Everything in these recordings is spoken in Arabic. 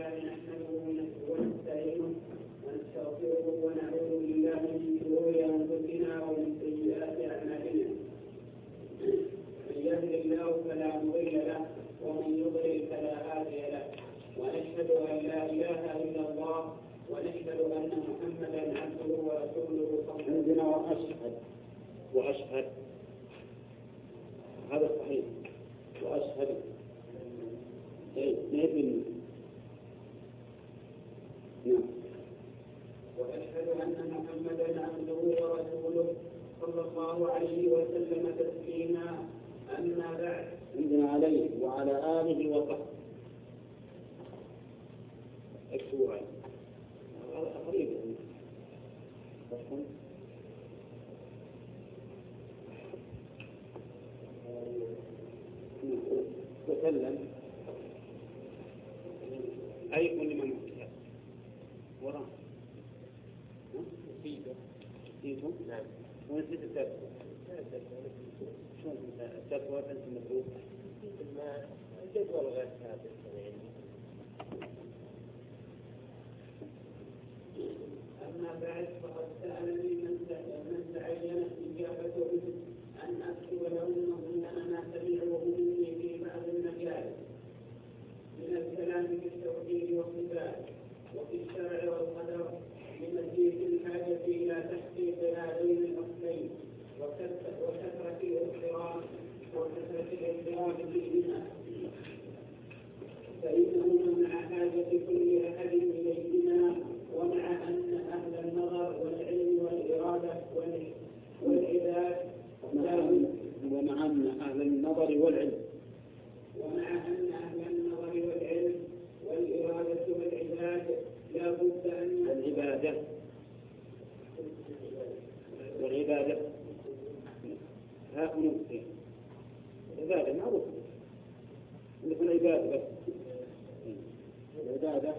تعالى نحمده ونستعينه ونستغفره ونعوذ بالله من شرور انفسنا ومن سيئات اعمالنا. من يهد الله فلا مضل له ومن يضلل فلا هادي له، ونشهد ان لا اله الا الله ونشهد ان محمدا عبده ورسوله. عندنا واشهد هذا صحيح. واشهد وأشهد أن محمدا عبده ورسوله صلى الله عليه وسلم تسليما. أما بعد، عندنا عليه وعلى آله وصحبه. اكتبوا عليه قريب وسلم أي كل من مكتب وراه نسيتم؟ نعم. ونسيت التقوى. شلون التقوى أنت المفروض؟ الجدول غير ثابت يعني. أما بعد، فقد سألني من تعينت إجابته أن أكتب لهم مضمون ما سمعوه مني في بعض المجالس من الكلام في التوحيد والصفات وفي الشرع والقدر، لمزيد الحاجة إلى تحقيق هذين الأصلين وكثرة الاحترام فيهما، فإنهما مع حاجة كل أحد إليهما، ومع أن أهل النظر والعلم والإرادة والعباد ومع أن أهل النظر والعلم والإرادة والعباد لا بد أن والعبادة هؤلاء العبادة معروف عندكم العبادة بس العبادة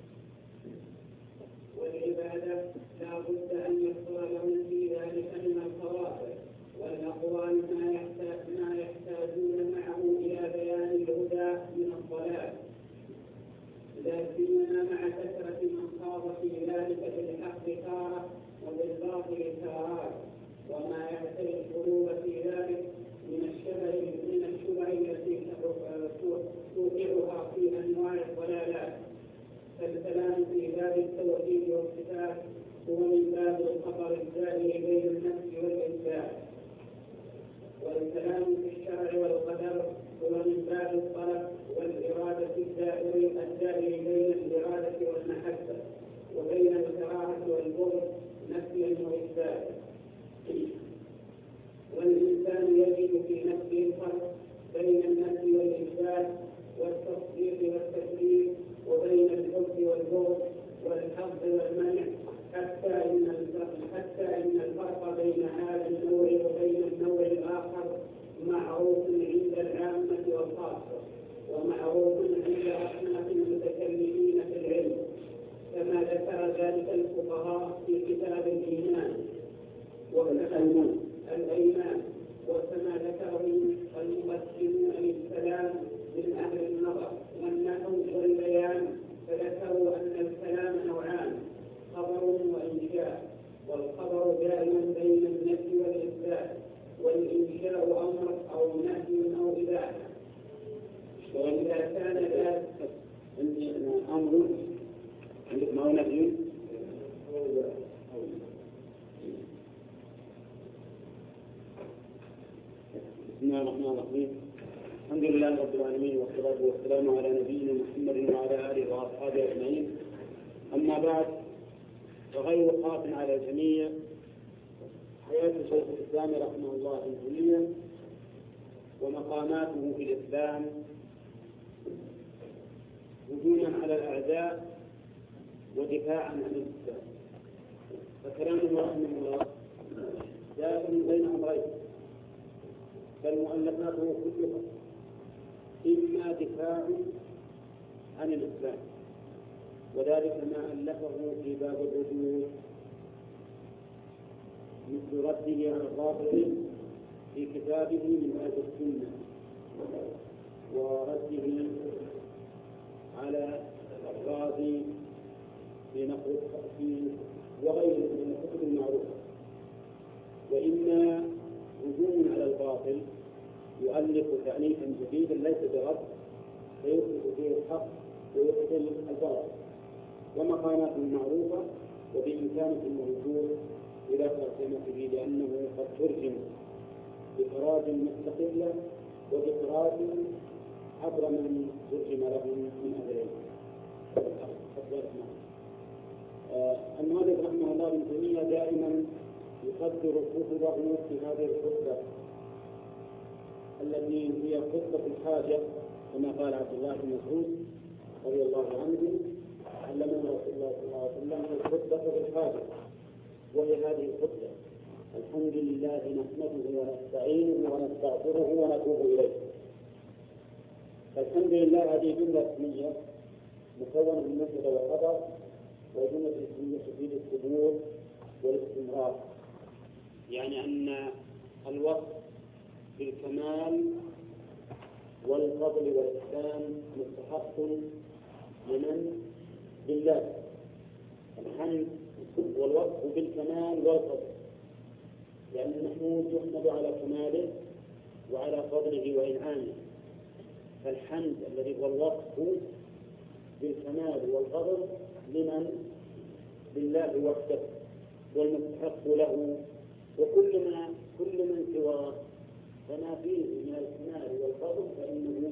والعبادة لا بد أن يحصل لهم في ذلك من القواعد والأقوال ما يحتاجون معه إلى بيان الهدى من الضلال، لا سيما مع كثرة من خاض في ذلك بالحق تارة وبالباطل تارات، وما يحتاج القلوب في ذلك من الشبع التي توقعها في أنواع الضلالات. فالكلام في باب التوحيد والصفات هو من باب الخطر الدائر بين النفس والإنسان، والكلام في الشرع والقدر هو من باب الطلب والإرادة الدائر بين الإرادة والمحبة وبين الكراهة والبغض نفيا وإثباتا. والإنسان يجد في نفسه الفرق بين النفي والإثبات والتصديق والتكذيب وبين الحب والبغض والحظ والمنع، حتى إن الفرق بين هذا النوع وبين النوع الآخر معروف عند العامة والخاصة، ومعروف عند أصناف المتكلمين في العلم، كما ذكر ذلك الفقهاء في كتاب الإيمان والأيمان، وكما ذكره المقسمون للكلام من أهل النظر والنحو والبيان، فذكروا أن الكلام نوعان: خبر وإنشاء، والخبر دائما بين النفي والإثبات، والإنشاء أمر أو نهي أو إباحة. وإذا كان ذلك أمر عندك ما هو نهي بسم الله الرحمن الرحيم. الحمد لله رب العالمين، والصلاة والسلام على نبينا محمد وعلى آله وأصحابه أجمعين. أما بعد، فغير خاف على الجميع حياة شيخ الإسلام رحمه الله الدينية ومقاماته في الإسلام هجوما على الأعداء ودفاعا عن الإسلام. فكلامه رحمه الله دائر بين أمرين، فالمؤلفاته كلها إما دفاع عن الإسلام، وذلك ما ألفه في باب الرجوع مثل رده على الرافض في كتابه من أهل السنة، ورده على الأفراد حنيفا جديدا ليس برد فيثبت فيه الحق ويبطل الباطل، ومقاماته معروفة وبإمكانه الوصول إلى ترجمته لأنه قد ترجم بقراءة مستقلة وبقراءة عبر من ترجم لهم من أهل العلم. المؤلف رحمه الله ابن تيمية دائما يقدر كتبه في هذه الخطبة التي هي خطبة الحاجة، كما قال عبد الله بن مسعود رضي الله عنه: علمنا رسول الله صلى الله عليه وسلم الخطبة بالحاجة، وهي هذه الخطبة: الحمد لله نحمده ونستعينه ونستغفره ونتوب إليه. الحمد لله هذه جملة اسمية مكونة من مبتدأ وخبر، وجملة اسمية تفيد الثبوت والاستمرار، يعني أن الوصف بالكمال والفضل والإحسان مستحق لمن؟ لله. الحمد والوصف بالكمال والفضل، لأن المحمود يحمد على كماله وعلى فضله وإنعامه، فالحمد الذي هو الوصف بالكمال والفضل لمن؟ لله وحده والمستحق له، وكل من سواه فما فيه من الكمال والفضل فإنه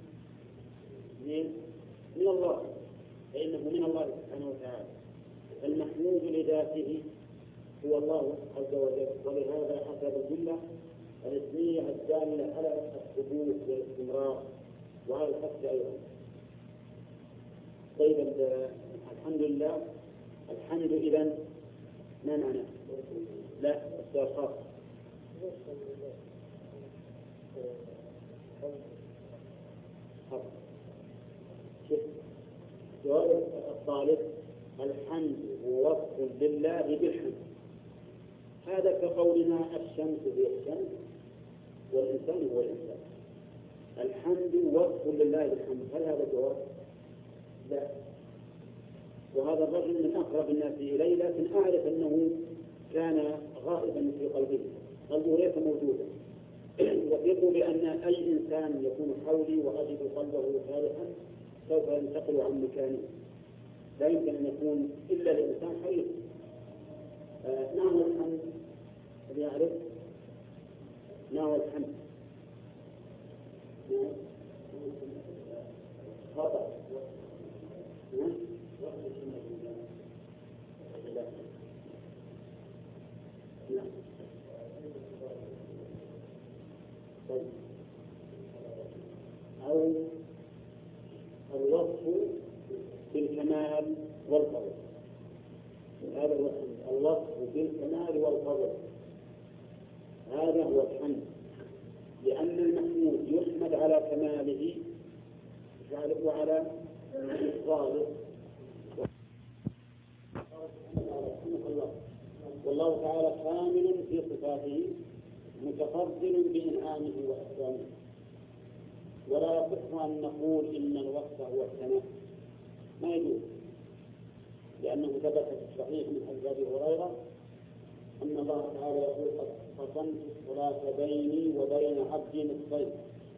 من الله، سبحانه وتعالى. المحمود لذاته هو الله عز وجل، ولهذا حسب الجملة الاسمية الدالة على الثبوت والاستمرار وعلى الحث أيضا. طيب، الحمد لله. الحمد إذن ما معناه؟ لا، السؤال خاص. سؤال الطالب: الحمد هو وصف لله بالحمد، هذا كقولنا الشمس هي الشمس والإنسان هو الإنسان. الحمد وصف لله بالحمد، هل هذا جواب؟ لا. وهذا الرجل من أقرب الناس إلي، لكن أعرف أنه كان غائبا في قلبه ليس موجودا. وثق بأن أي إنسان يكون حولي وأجد قلبه صالحا سوف ينتقل عن مكانه، لا يمكن أن يكون إلا لإنسان حريص. نعم الحمد الذي يعرف، نعم الحمد خطأ. أو الوصف بالكمال والفضل، هذا هو الوصف بالكمال والفضل، هذا هو الحمد، لأن المحمود يحمد على كماله وعلى إفضاله. والله تعالى كامل في صفاته متفضل بإنعامه وإحسانه، ولا يصح أن نقول إن الوصف هو الثناء، ما يجوز، لأنه ثبت في الصحيح من حديث أبي هريرة أن الله تعالى يقول: قد قسمت الصلاة بيني وبين عبدي نصفين،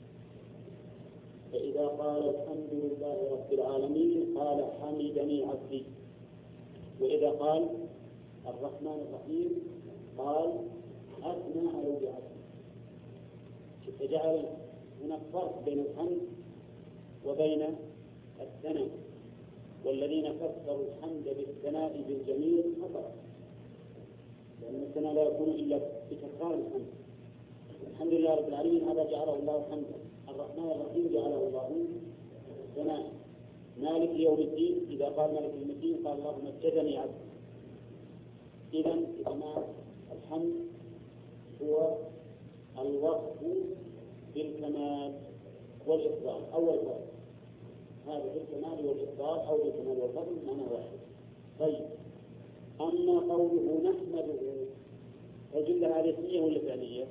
فإذا قال الحمد لله رب العالمين قال حمدني عبدي، وإذا قال الرحمن الرحيم قال أثنى علي عبدي. فجعل هناك فرق بين الحمد وبين الثناء، والذين فسروا الحمد بالثناء بالجميل خطأ، لأن الثناء لا يكون إلا بتكرار الحمد. الحمد لله رب العالمين هذا جعله الله حمدا، الرحمن الرحيم جعله الله ثناء، مالك يوم الدين إذا قال مالك يوم الدين قال الله مجدني عبدي. إذن الحمد هو الوصف بالكمال والإفضال أو الفضل، هذا بالكمال والإفضال أو بالكمال والفضل معنى واحد. طيب، أما قوله نحمده، الجملة هذه اسمية ولا فعلية؟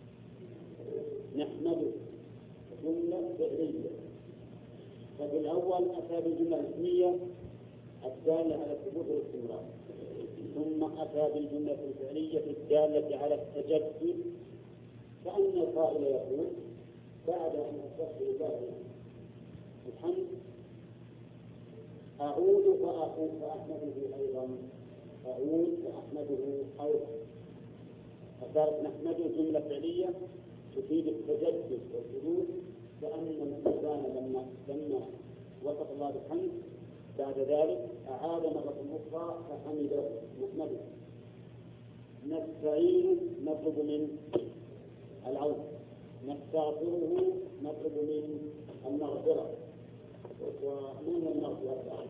نحمده جملة فعلية، ففي الأول أتى بالجملة الاسمية الدالة على الثبوت والاستمرار، ثم أتى بالجملة الفعلية الدالة على التجدد، كأن القائل يقول بعد أن أصبحت لله الحمد أعود فأحمده أيضا، أعود فأحمده أيضا. فصارت نحمده جملة فعلية تفيد التجدد والجدود، كأن الإنسان لما وصف الله بالحمد بعد ذلك أعاد مرة أخرى فحمده نحمده. نستعين نطلب من العون، نستغفره نطلب من المغفرة. ومن المغفرة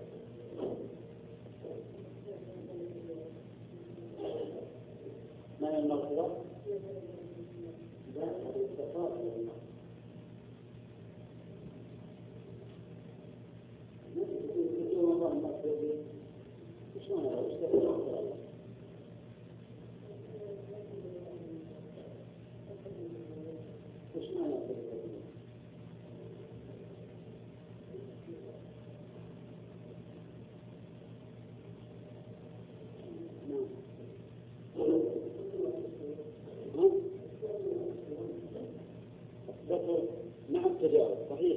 من المغفرة لا الاستغفار مع التجاوز صحيح.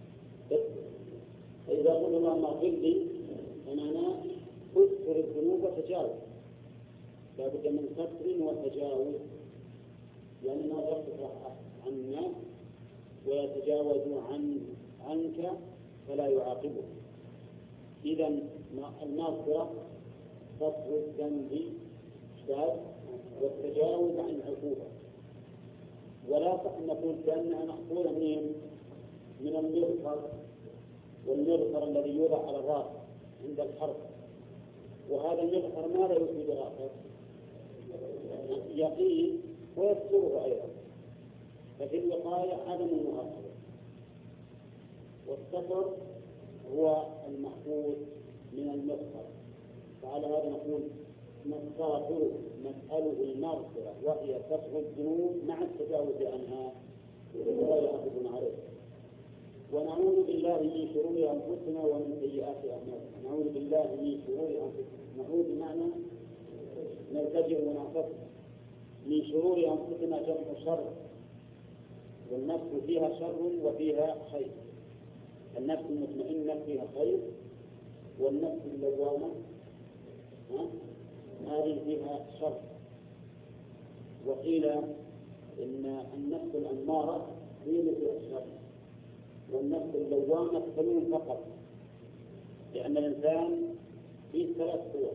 فإذا قلت اللهم اغفر لي فمعناه اذكر الذنوب وتجاوز، لا بد من ستر وتجاوز، لأن الله يصفح عن الناس ويتجاوز عنك فلا يعاقبه. إذا المغفرة ستر الذنب والتجاوز عن العقوبة. ولا صح أن نقول بأنها مأخوذة من المغفر، والمغفر الذي يوضع على الرأس عند الحرب، وهذا المغفر ماذا يفيد الآخر؟ يقين ويستره أيضا، ففي الوقاية عدم المؤاخذة. والستر هو المأخوذ من المغفر، فعلى هذا نقول نستغفره نسأله المغفرة وهي ستر الذنوب مع التجاوز عنها ولا يعاقبنا عليه. ونعوذ بالله من شرور أنفسنا ومن سيئات أعمالنا. نعوذ بالله من شرور أنفسنا، نعوذ بمعنى نلتجئ ونعتصم. من شرور أنفسنا جمع شر، والنفس فيها شر وفيها خير. النفس المطمئنة فيها خير، والنفس اللوامة هذه فيها شر. وقيل إن النفس الأمارة هي اللي فيها الشر، والنفس اللوامة تكون فقط، لأن الإنسان فيه ثلاث قوى: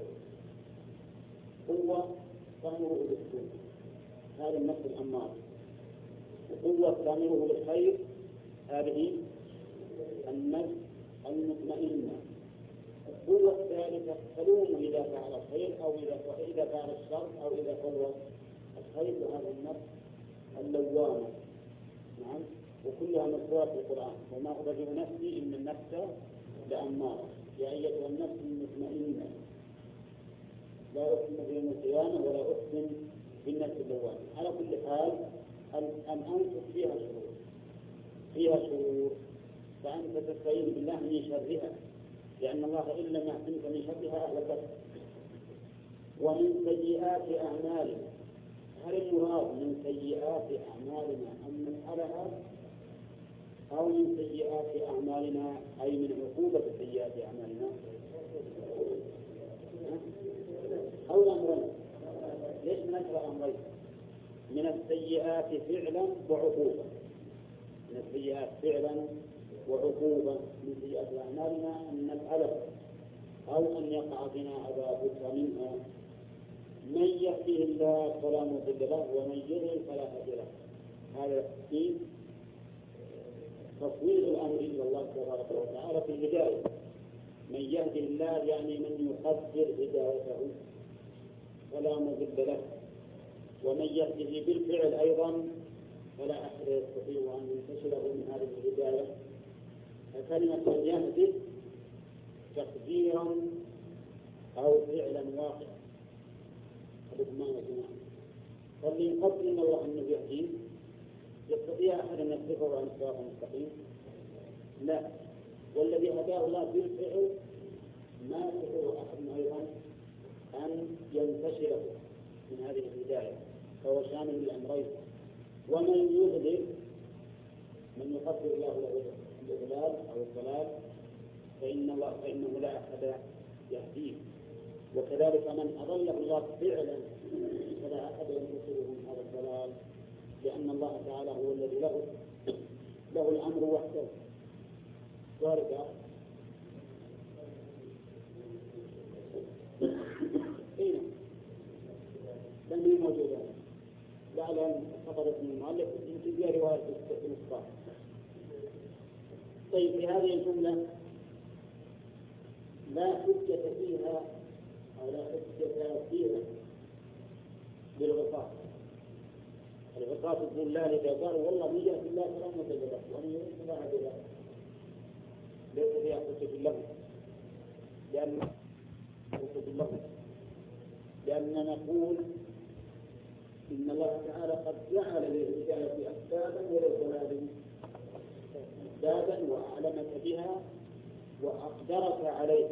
قوة تأمره بالسوء هذه النفس الأمارة، وقوة تأمره بالخير هذه النفس المطمئنة، القوة الثالثة تلومه إذا فعل الخير أو إذا فعل الشر أو إذا فعل الخير، وهذه النفس اللوامة. نعم، وكلها مذكورة في القرآن: وما أبرئ نفسي إن النفس لأمارة. يا أيتها النفس المطمئنة لا أقسم بيوم القيامة ولا أقسم بالنفس اللوامة. على كل حال الأنفس فيها شرور، فأنت تستعين بالله من شرها، لأن الله إن لم يحسنك من شرها أهلكتك. ومن سيئات أعمالنا، هل المراد من سيئات أعمالنا أن نفعلها، أو من سيئات أعمالنا أي من عقوبة سيئات أعمالنا، أو الأمرين؟ ليش نكره أمرين؟ من السيئات فعلا وعقوبة، من السيئات فعلا وعقوبة. من سيئات أعمالنا أن نفعله أو أن يقع بنا عذابك منها. من يهده الله فلا مضل له ومن يضلل فلا هادي له. هذا في تفويض الأمر إلى الله تبارك وتعالى في الهداية. من يهده الله يعني من يقدر هدايته فلا مضل له، ومن يهده بالفعل أيضا فلا أحد يستطيع أن ينتشره من هذه الهداية. فكلمة يهده تقديرا أو فعلا واقعا. فاللي يقدر من الله أنه يهديه يستطيع أحد أن يصرفه عن الصراط المستقيم؟ لا. والذي هداه الله بالفعل ما يستطيع أحد أيضا أن ينتشره من هذه الهداية، فهو شامل للأمرين. ومن يضلل من يقدر الله له الإضلال أو الضلال فإنه لا أحد يهديه، وكذلك من أضله الله فعلا فلا أحد ينتصره من هذا الضلال، لأن الله تعالى هو الذي له الأمر وحده. وارجع هنا لم هي موجودة، لعل خبر ابن المؤلف يمكن فيها رواية المصباح. طيب في هذه الجملة لا حجة فيها أو لا حجة فيها بالغطاء. الغطاء تقول الله إذا قالوا والله مية بالله كلام مجرد وأن يريد الله عز ليس فيها حجة له، لأن نقول إن الله تعالى قد جعل للهداية أسبابا وللضلال أسبابا وأعلمك بها وأقدرك عليه.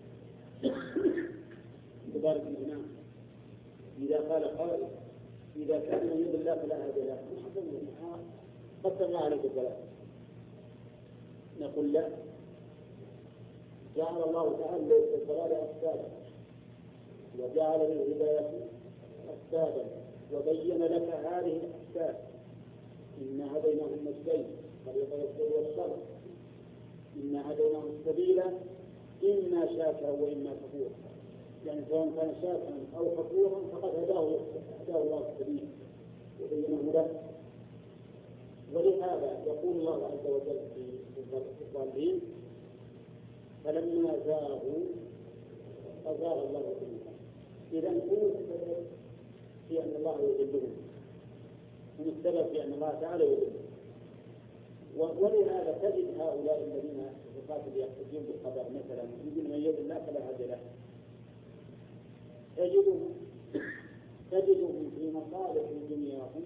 تبارك الإمام إذا قال قائل إذا كان من يد الله فلا هدى له قدر الله عليك الضلال، نقول لا، جعل الله تعالى للضلال أسبابا وجعل للهداية أسبابا وبين لك هذه الأسباب. إنا هديناه النجدين طريق الخير والشر، إنا هديناه السبيل إما شاكرا وإما كفورا، يعني سواء كان شاكرا أو كفورا فقد هداه الله السبيل وبينه له. ولهذا يقول الله عز وجل في الظالمين فلما زاغوا أزاغ الله قلوبهم. إذا هو السبب في أن الله يضلهم، هم السبب في أن الله تعالى يضلهم. ولهذا تجد هؤلاء الذين يحتجون بالقدر مثلا يقول من يد الله فلا هدى له، تجدهم في مصالح دنياهم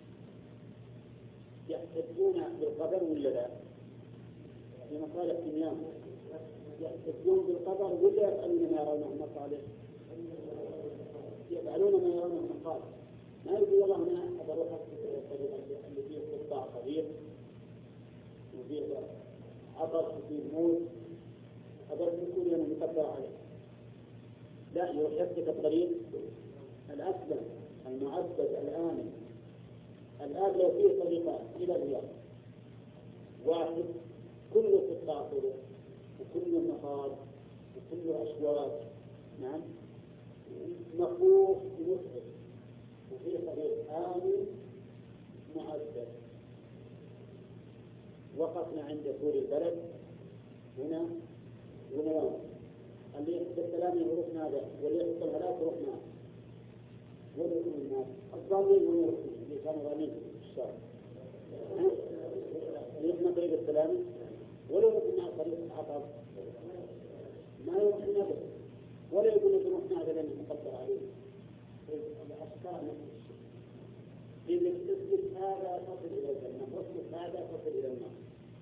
يحتجون بالقدر ولا لا؟ في مصالح دنياهم يحتجون بالقدر ولا يفعلون ما يرونه مصالح؟ يفعلون ما يرونه مصالح. ما يقول والله أنا أروح اللي فيه قطاع كبير وفيه عطش وفيه موت أقدر يكون لنا مقدر عليه، لا، يحدث الطريق الأسلم المعبد الآمن. الآن لو فيه طريقان إلى الرياض واحد كل قطاع طرق وكل النهار وكل الأشواك نعم مخوف ومسعد، وفي طريق آمن معبد. وقفنا عند سور البلد هنا ونوام، اللي يحب السلام يروح نادى واللي يحب الهلاك يروح نادى، ويروح الناس الظالمين ويروحون اللي كانوا ظالمين في الشارع يروحنا طريق السلام ولا يروحنا طريق العطب ما يروحنا به ولا يقول لك يروح نادى لأنه مقدر عليه. الأشكال نفس الشيء، إذا تثبت هذا تصل إلى الجنة واثبت هذا تصل إلى النار.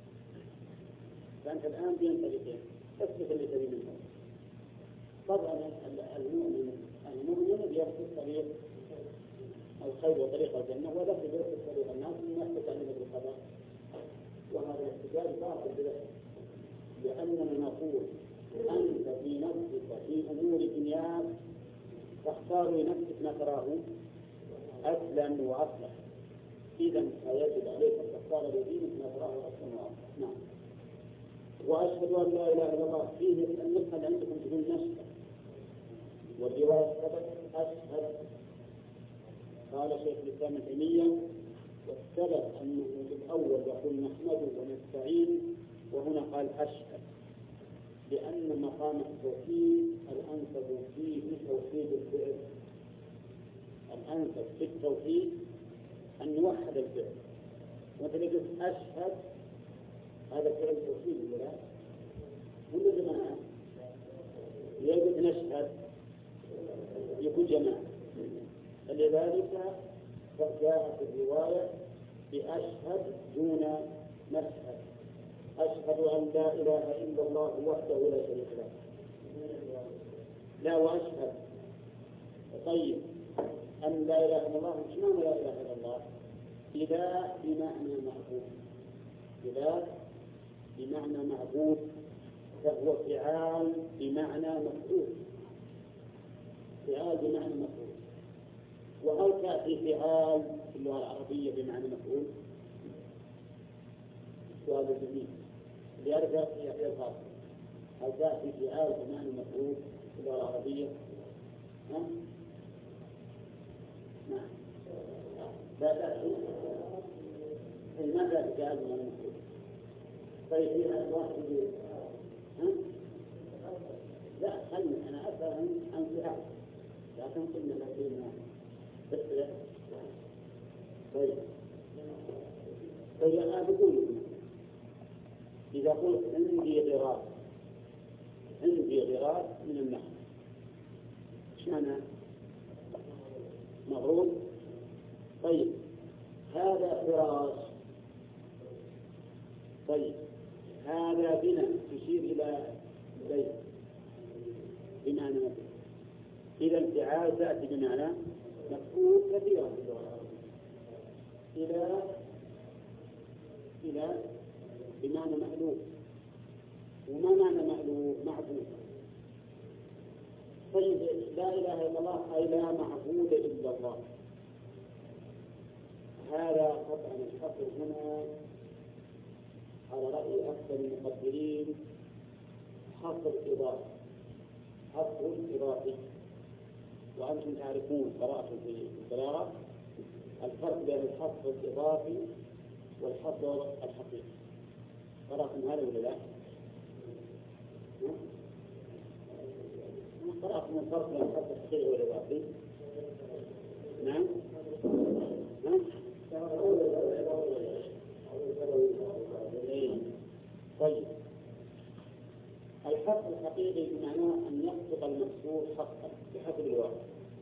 فأنت الآن بين طريقين، اثبت اللي تبي منه. طبعا المؤمن يرفض طريق الخير وطريق الجنة، ولا يرفض طريق الناس مما يستعمل بالقضاء، وهذا احتجاج باطل بذلك. لأننا نقول أنت في نفسك في أمور دنياك تختار لنفسك ما تراه أسلم وأصلح، إذا فيجب عليك أن تختار لدينك ما تراه أسلم وأصلح. نعم. وأشهد أن لا إله إلا الله، فيه النسخة عندكم تقول نشهد، والرواية ثبت أشهد. قال شيخ الإسلام ابن تيمية والسبب أنه في الأول يقول نحمده ونستعين، وهنا قال أشهد، لأن مقام التوحيد الأنسب فيه توحيد الفعل. الأنسب في التوحيد أن نوحد الفعل. مثلا قلت أشهد هذا فعل توحيد ولا لا؟ ولا جماعة؟ يقول نشهد يكون جماعة. فلذلك جاءت الرواية بأشهد دون نشهد. أشهد أن لا إله إلا الله وحده لا شريك له. لا وأشهد طيب أن لا إله إلا الله، مش معنى لا إله إلا الله إذا بمعنى معقول. إله بمعنى معبود، فهو فعال بمعنى مفعول. فعال بمعنى مفعول. وهل تأتي فعال في اللغة العربية بمعنى مفعول؟ سؤال جميل. ليرجع في الخاص. هل تأتي فعال بمعنى مفعول في اللغة العربية؟ نعم. لا تأتي. ما تأتي فعال بمعنى مفعول. طيب فيها الواحد. لا خلني أنا أسأل عن فعال. لا تنقلنا لدينا بس. طيب أنا بقول إذا قلت عندي غراس من النخل، إيش معنى؟ مغروب. طيب هذا فراش. طيب هذا بناء تشير إلى بيت بمعنى مفعول. إذا الفعال تأتي بمعنى مفعول كثيرا في اللغة العربية. إلى بمعنى مألوف. وما معنى مألوف؟ معبود. طيب لا إله إلا الله أي لا معبود إلا الله. هذا قطعا الحصر هنا على رأي أكثر المقدرين حصر إضافي. وأنتم تعرفون قراءة في البلاغة الفرق بين الحصر الإضافي والحصر الحقيقي. قرأتم هذا ولا لا؟ قرأتم الفرق بين الحصر الحقيقي والإضافي؟ نعم. طيب الحصر الحقيقي بمعنى أن يحقق المقصود حقا بحسب الواقع،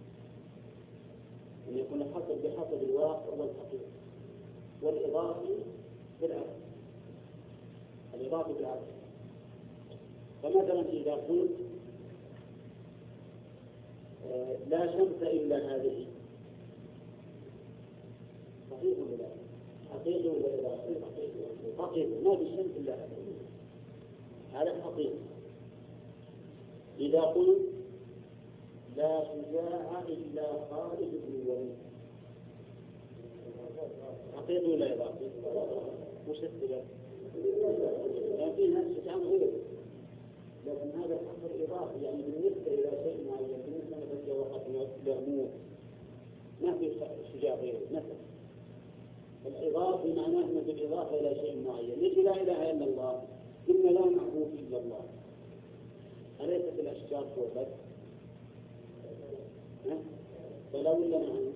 أن يكون الحصر بحسب الواقع والحقيقة. والإضافي بالعكس. الإضافي بالعكس. فمثلا إذا قلت لا شمس إلا هذه، صحيح ولا لا؟ حقيقي ولا إضافي؟ حقيقي. ما في شمس إلا هذه، هذا حقيقي. إذا قلت لا شجاع إلا خالد بن الوليد، حقيقي ولا إضافي؟ وش السبب؟ لأن في ناس شجاع غير، لكن هذا حصر إضافي، يعني بالنسبة إلى شيء معين، بالنسبة مثلا وقت يموت ما في شجاع غيره مثلا. الإضافي معناه أنه بالإضافة إلى شيء معين. يجي لا إله إلا الله، إن لا معبود إلا الله. أليست الأشجار تعبد؟ فلو ولا نعم؟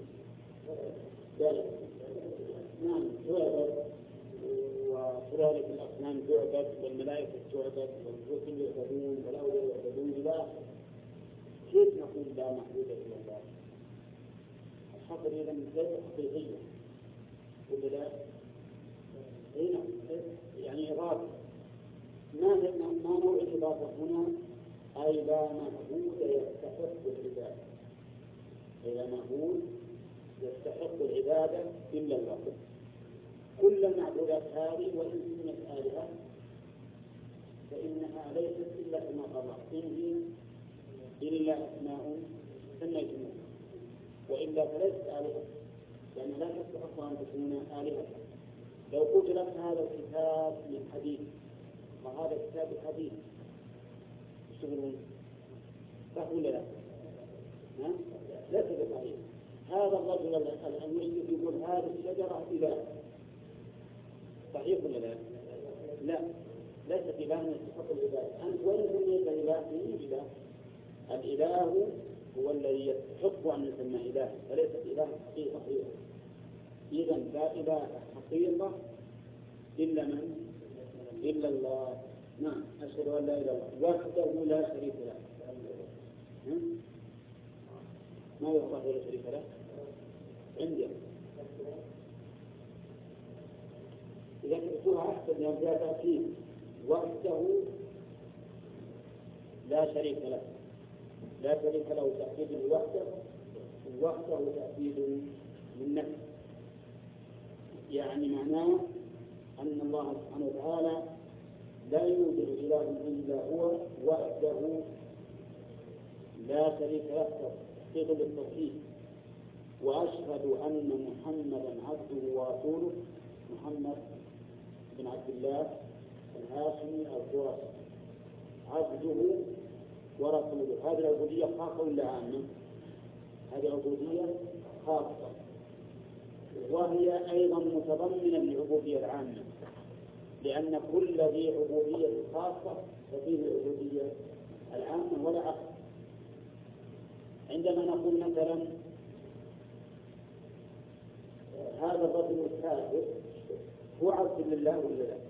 نعم تعبد، وكذلك الأصنام تعبد، والملائكة تعبد، والرسل يعبدون، والأولياء يعبدون. لا، كيف نقول لا معبود إلا الله؟ الحصر إذا ليس حقيقيا ولا لا؟ هنا يعني إضافة. ما نوع الإضافة هنا؟ أي لا معبود يستحق العبادة. لا معبود يستحق العبادة إلا الله. كل المعبودات هذه وإن كانت آلهة فإنها ليست إلا كما قال الله إلا أسماء سميتموها، وإلا فليست آلهة، لأن لا تستحق أن تكون آلهة. لو قلت لك هذا الكتاب من حديث وهذا الكتاب حديث يشتغلون صح ولا لا؟ ليس بصحيح. هذا الرجل المشرك يقول هذه الشجرة إله، صحيح ولا لا؟ لا، ليست إله يستحق العبادة. أنت وين سميت إله؟ إله. الإله هو الذي يستحق أن يسمى إله، فليست إله حقيقة. إذا لا إله حقيقة إلا من؟ إلا الله. نعم، أشهد أن لا إله إلا الله وحده لا شريك له. ما يوضح ولا شريك له عندي. إذا كنتها أحسن يوم جاء تأكيد وحده لا شريك له. لا شريك له تأكيد وحده، وحده تأكيد من نفسه. يعني معناه أن الله سبحانه وتعالى لا يوجد إله إلا هو وحده لا شريك له تحقيق للتوحيد، وأشهد أن محمدا عبده ورسوله، محمد بن عبد الله الهاشمي القرشي عبده ورسوله. هذه العبودية خاصة ولا عامة؟ هذه عبودية خاصة، وهي أيضا متضمنة للعبودية العامة، لأن كل ذي عبودية خاصة ففيه العبودية العامة ولا عكس. عندما نقول مثلا هذا الرجل الكافر هو عبد لله ولا لا؟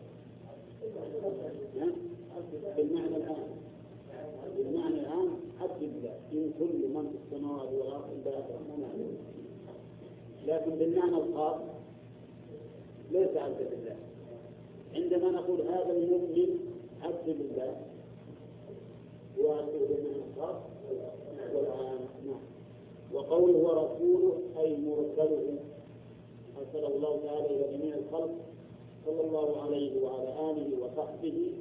بالمعنى العام، بالمعنى العام عبد لله، إن كل من في السماوات والأرض إلا الرحمن عبد، لكن بالمعنى الخاص ليس عبد لله. عندما نقول هذا المؤمن عبد لله هو عبد بالمعنى الخاص والعام. وقوله ورسوله أي مرسله، أرسله الله تعالى إلى جميع الخلق صلى الله عليه وعلى آله وصحبه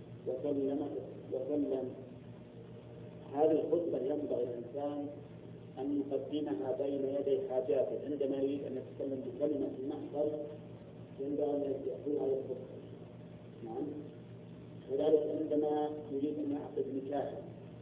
وسلم. هذه الخطبة ينبغي الإنسان أن يقدمها بين يدي حاجاته، عندما يريد أن يتكلم بكلمة المحضر ينبغي أن يقول هذه الخطبة. نعم. وذلك عندما يريد أن يعقد نكاحا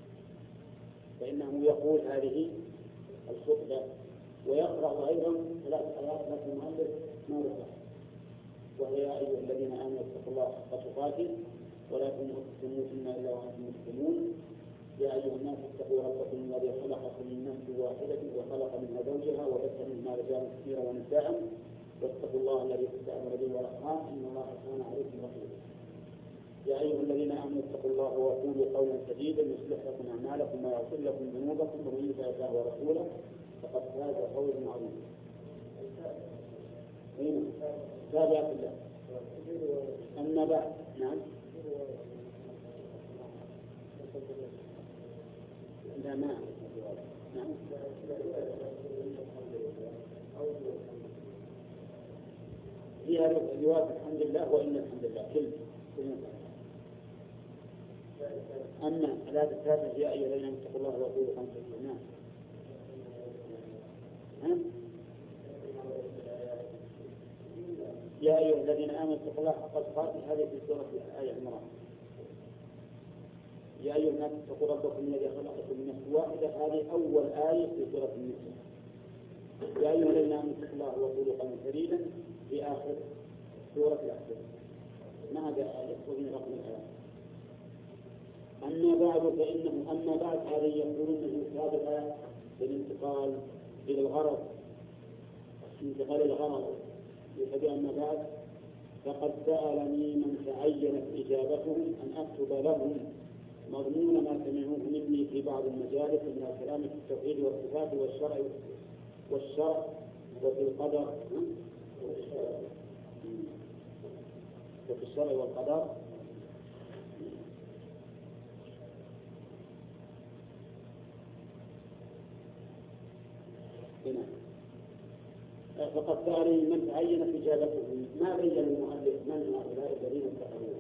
فإنه يقول هذه الخطبة، ويقرأ أيضا 3 آيات لكن المؤلف ما ذكر، وهي يا أيها الذين آمنوا اتقوا الله حق تقاته ولا تموتن إلا وأنتم مسلمون، يا أيها الناس اتقوا ربكم الذي خلقكم من نفس واحدة وخلق منها زوجها وبث منهما رجالا كثيرا ونساء واتقوا الله الذي تساءلون به والأرحام إن الله كان عليكم رقيبا. يا أيها الذين آمنوا اتقوا الله وقولوا قولا سديدا يصلح لكم أعمالكم ويغفر لكم ذنوبكم ومن يطع الله ورسوله فقد فاز فوزا عظيما. تابعة الله. أما بعد. نعم. لا ما نعم. فيها رواية الحمد لله وإن الحمد لله كلمة. أما الآية الثالثة يا أيها الذين اتقوا الله وقولوا قولا سديدا. يا أيها الذين آمنوا اتقوا الله حق تقاته، هذه في سورة آل عمران. يا أيها الناس اتقوا ربكم الذي خلقكم من نفس واحدة، هذه أول آية في سورة النساء. يا أيها الذين آمنوا اتقوا الله وقولوا قولا سديدا في آخر سورة الأحزاب. ما جاء يكتبون رقم الآية. أما بعد هذه يقولون أنه سابقا بالانتقال إلى الغرض، انتقال إلى الغرض. أما بعد فقد سألني من تعينت إجابتهم أن أكتب لهم مضمون ما سمعوه مني في بعض المجالس من الكلام في التوحيد والصفات والشرع وفي القدر وفي الشرع والقدر. فقد سألني من تعينت إجابتهم، ما بين المؤلف من هؤلاء الذين اتخذوه،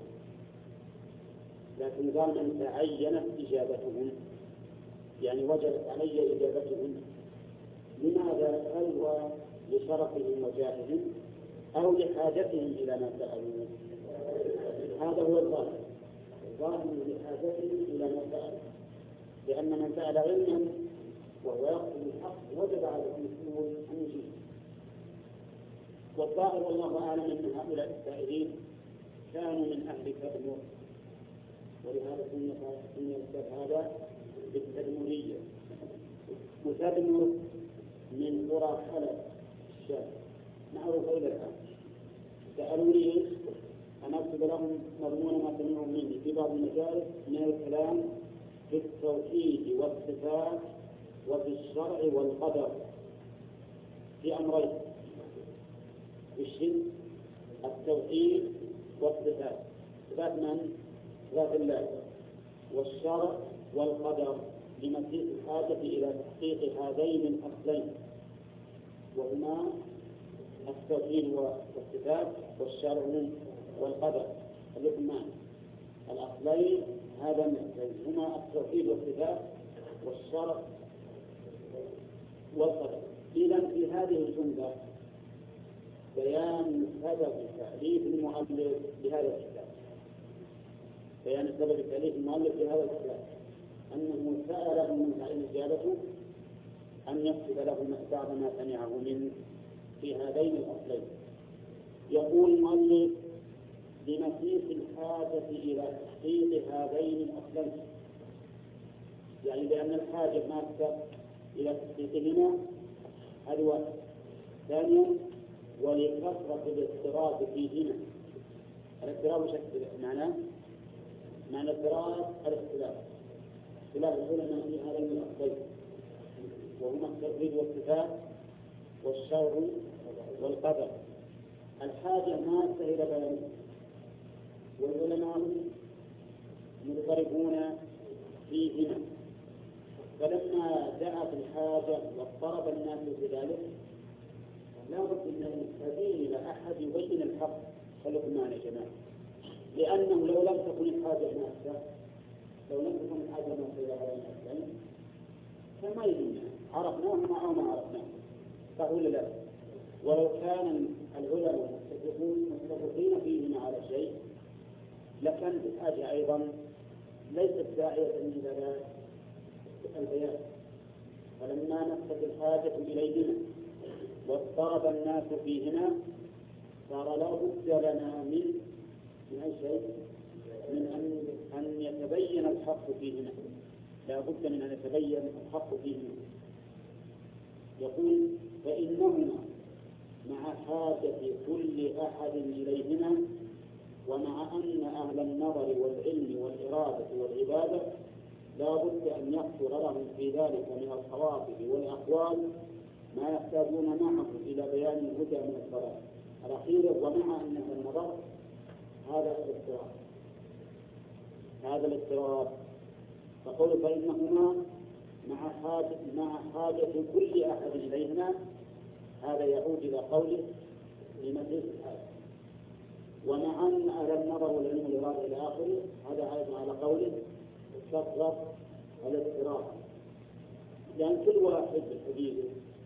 لكن قال من تعينت إجابتهم يعني وجبت علي إجابتهم. لماذا؟ هل هو لشرفهم وجاههم أو لحاجتهم إلى ما سألوا؟ هذا هو الظاهر لحاجتهم إلى ما سألوا، لأن من سأل علما وهو يقصد الحق وجب على المسؤول أن يجيب. والظاهر والله أعلم أن هؤلاء السائلين كانوا من أهل تدمر، ولهذا سمي هذا بالتدمرية. وتدمر من قرى خلف الشام معروف إلى الآن. سألوني أن أكتب لهم مضمون ما سمعوا مني في بعض المجالس من الكلام في التوحيد والصفات وفي الشرع والقدر في أمرين: بالشرك التوحيد والصفات، صفات من؟ صفات الله، والشرع والقدر لمزيد الحاجة إلى تحقيق هذين الأصلين وهما التوحيد والصفات والشرع والقدر الاثنان الأصلين هذا هما التوحيد والصفات والشرع والقدر. إذا في هذه الجملة بيان سبب تأليف المؤلف لهذا الكتاب، بيان سبب تأليف المؤلف لهذا الكتاب أنه سأله من فعل إجابته أن يكتب له بعض ما سمعه منه في هذين الأصلين. يقول المؤلف لمسيس الحاجة إلى تحقيق هذين الأصلين، يعني لأن الحاجة ماسة إلى تحقيقهما هذا واحد. ثانيا ولكثرة الاضطراب فيهما. الاضطراب شكل معناه الاضطراب الاختلاف العلماء في هذين الأصلين وهما التوحيد والصفات والشرع والقدر. الحاجة ماسة إلى بيانه والعلماء مضطربون فيهما، فلما دعت الحاجة واضطرب الناس في ذلك لا بد من سبيل أحد يبين الحق. خلوكم معنا يا جماعة، لأنه لو لم تكن الحاجة ماسة إلى هذا الأصلين فما يهمنا عرفناهما أو ما عرفناه، فقول لا. ولو كان العلماء متفقين فيهما على شيء لكانت الحاجة أيضا ليست داعية إلى البيان. فلما نفت الحاجة إليهما واضطرب الناس فيهما صار لا بد لنا من أي شيء، من أن يتبين الحق فيهما، لا بد من أن يتبين الحق فيهما. يقول فإنهما مع حاجة كل أحد إليهما ومع أن أهل النظر والعلم والإرادة والعبادة لا بد أن يحصل لهم في ذلك من الخواطر والأقوال ما يحتاجون معه إلى بيان الهدى من الضلال. الأخير ومع أن أهل النظر هذا الاضطراب فقول فإنهما مع حاجة كل أحد إليهما، هذا يعود إلى قوله لمسيس الحاجة. ومع أن أهل النظر والعلم والإرادة إلى آخره، هذا عائد على قوله كثرة الاضطراب. لأن كل واحد بالحديث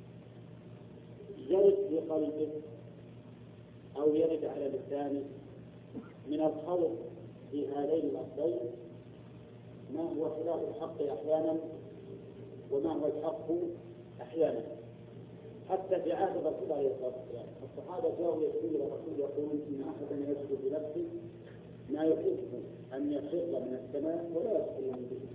يرد في قلبه أو يرد على لسانه من الخوف في هذين الأصلين ما هو خلاف الحق أحيانا وما هو الحق أحيانا. حتى في عهد الرسول عليه الصلاة والسلام الصحابة جاءوا يقولون إلى الرسول يقولون إن أحدا يجد بنفسه ما يحب أن يخر من السماء ولا يدخل من به،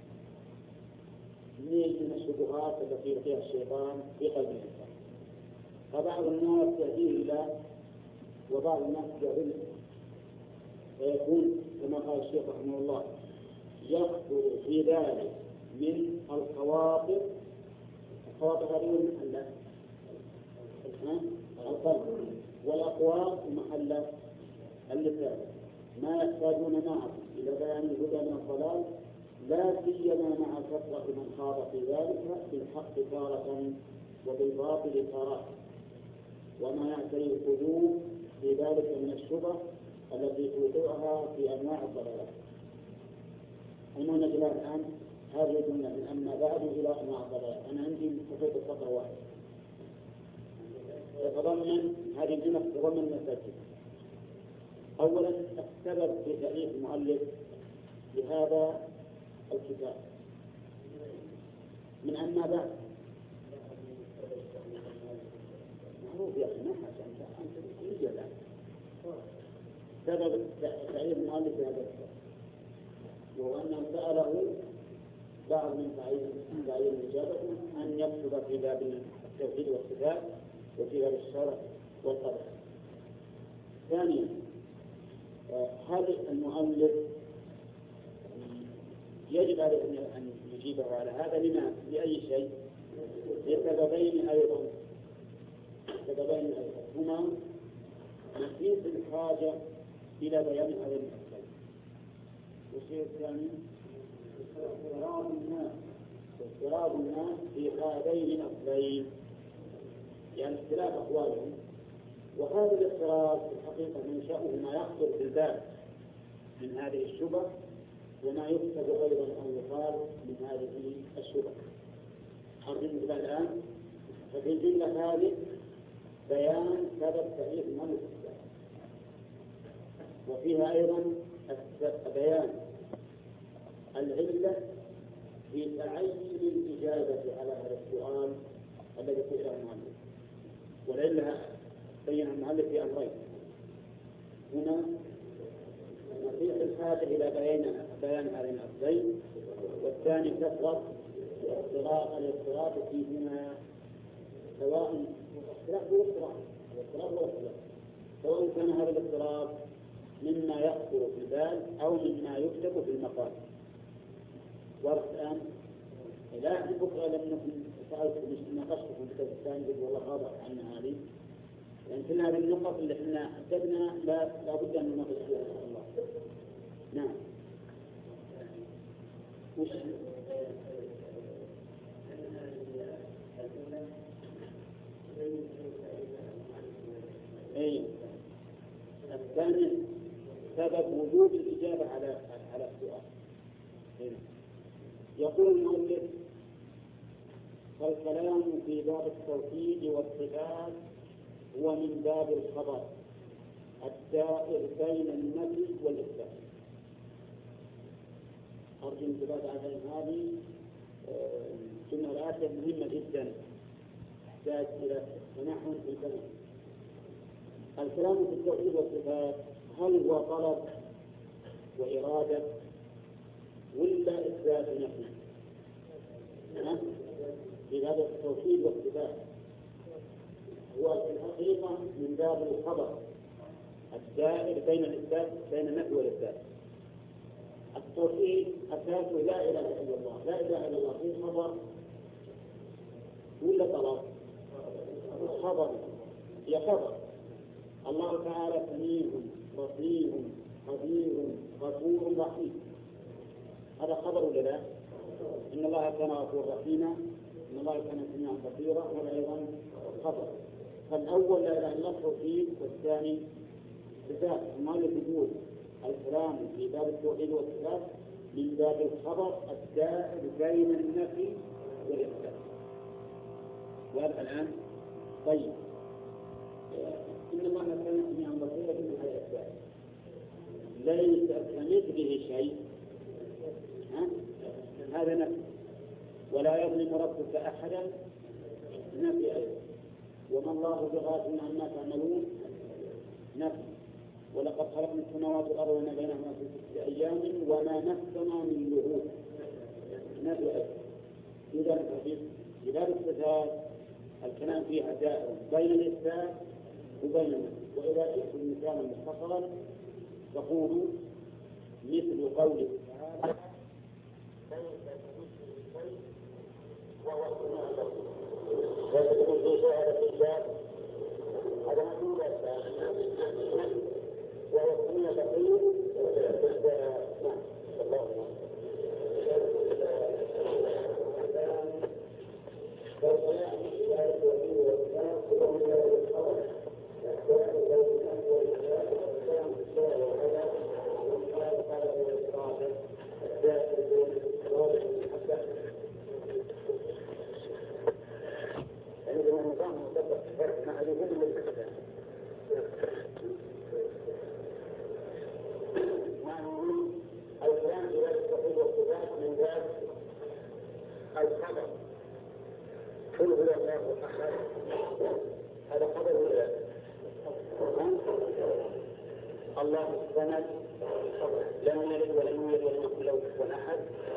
من الشبهات التي فيها الشيطان في قلب الإنسان. فبعض الناس يهديه الله وبعض الناس يضل، فيكون كما قال الشيخ رحمه الله يخطر في ذلك من الخواطر هذه محلة القلب والأقوال محل اللسان ما يحتاجون معه إلى بيان الهدى من الضلال، لا سيما مع كثرة من خاض في ذلك بالحق تارة وبالباطل تارة، وما يعتري القلوب في ذلك من الشبه التي توقعها في أنواع الضلالات. أنا نجل الآن هذه الجملة من أما بعد إلى أنواع الضلالات. أنا عندي مستفيد السطر واحد يتضمن هذه الجملة تتضمن مساجد. أولا السبب في تأليف المؤلف لهذا الكتاب من أما بعد معروف يا أخي ما حاجة أنت تقولي الآن سبب تأليف المؤلف لهذا الكتاب وهو أنه سأله بعض من فاعلين إجابته أن يكتب في باب التوحيد والصفات وفي باب الشرع والقدر. ثانيا هل المؤلف يجب عليه أن يجيبه على هذا لما لأي شيء؟ لسببين أيضا هما مسيس الحاجة إلى بيان هذه المسألة، والشيء الثاني اضطراب الناس في هذين الأصلين، يعني اختلاف أقوالهم وهذا الاضطراب في الحقيقة منشأه ما يخطر في البال من هذه الشبه وما يكتب أيضا أو يقال من هذه الشبه. أرجو الآن ففي الجملة هذه بيان سبب تأليف المؤلف الكتاب، وفيها أيضا بيان العلة في تعين الإجابة على هذا السؤال الذي سئله المؤلف. والعلة بين المؤلف في أمرين: هنا نصيح الحاجة إلى بيان هذين الأمرين، والثاني كثرة الاضطراب فيهما، سواء سواء كان هذا الاضطراب مما يخطر في البال أو مما يكتب في المقال. واضح الآن؟ لا بكرة لم نكن سألتكم ناقشتكم في الكتاب الثاني قلت والله غابت عنا هذه، لأن كل هذه النقط اللي احنا حددنا لا بد أن نناقش فيها إن شاء الله. نعم. وش أي الثاني سبب وجود الإجابة على السؤال. يقول المؤلف: فالكلام في باب التوحيد والصفات هو من باب الخبر الدائر بين النفي والإثبات. أرجو انتباه على هذه جملة الآتية مهمة جدا تحتاج إلى تنحن في الكلام. الكلام في التوحيد والصفات هل هو طلب وإرادة ولا إثبات نفي؟ في باب التوحيد والصفات هو في الحقيقة من باب الخبر الدائر بين النفي والإثبات. التوحيد أساسه لا إله إلا الله، لا إله إلا الله في خبر ولا طلب؟ خبر، هي خبر. الله تعالى سميع بصير قدير غفور رحيم، هذا خبر ولا لا؟ إن الله كان غفورا رحيما، إن الله كان سميعا بصيرا، هذا أيضا خبر. فالأول لا إله إلا الله توحيد، والثاني صفات. المؤلف يقول الكلام في باب التوحيد والصفات من باب الخبر الدائر بين النفي والإثبات. وهذا الآن طيب، إن الله كان سميعا بصيرا من هذا الإثبات ليس كمثله شيء، هذا نفي. ولا يظلم ربك أحدا، نفي أيضا. وما الله بغافل عما تعملون، نفي. ولقد خلقنا السماوات والأرض وما بينهما في 6 أيام وما مسنا من لغوب، نفي أيضا. إذا في باب الصفات الكلام فيها دائر بين الإثبات وبين النفي. وإذا جئتم مثالا مختصرا تقول مثل قوله تعالى: وهو السميع البصير. وتكون في شهادة الشاب هذا مفهوم وهو السميع البصير. نعم الله الله الصمد لم يلد ولم يولد ولم يكن له كفوا احد.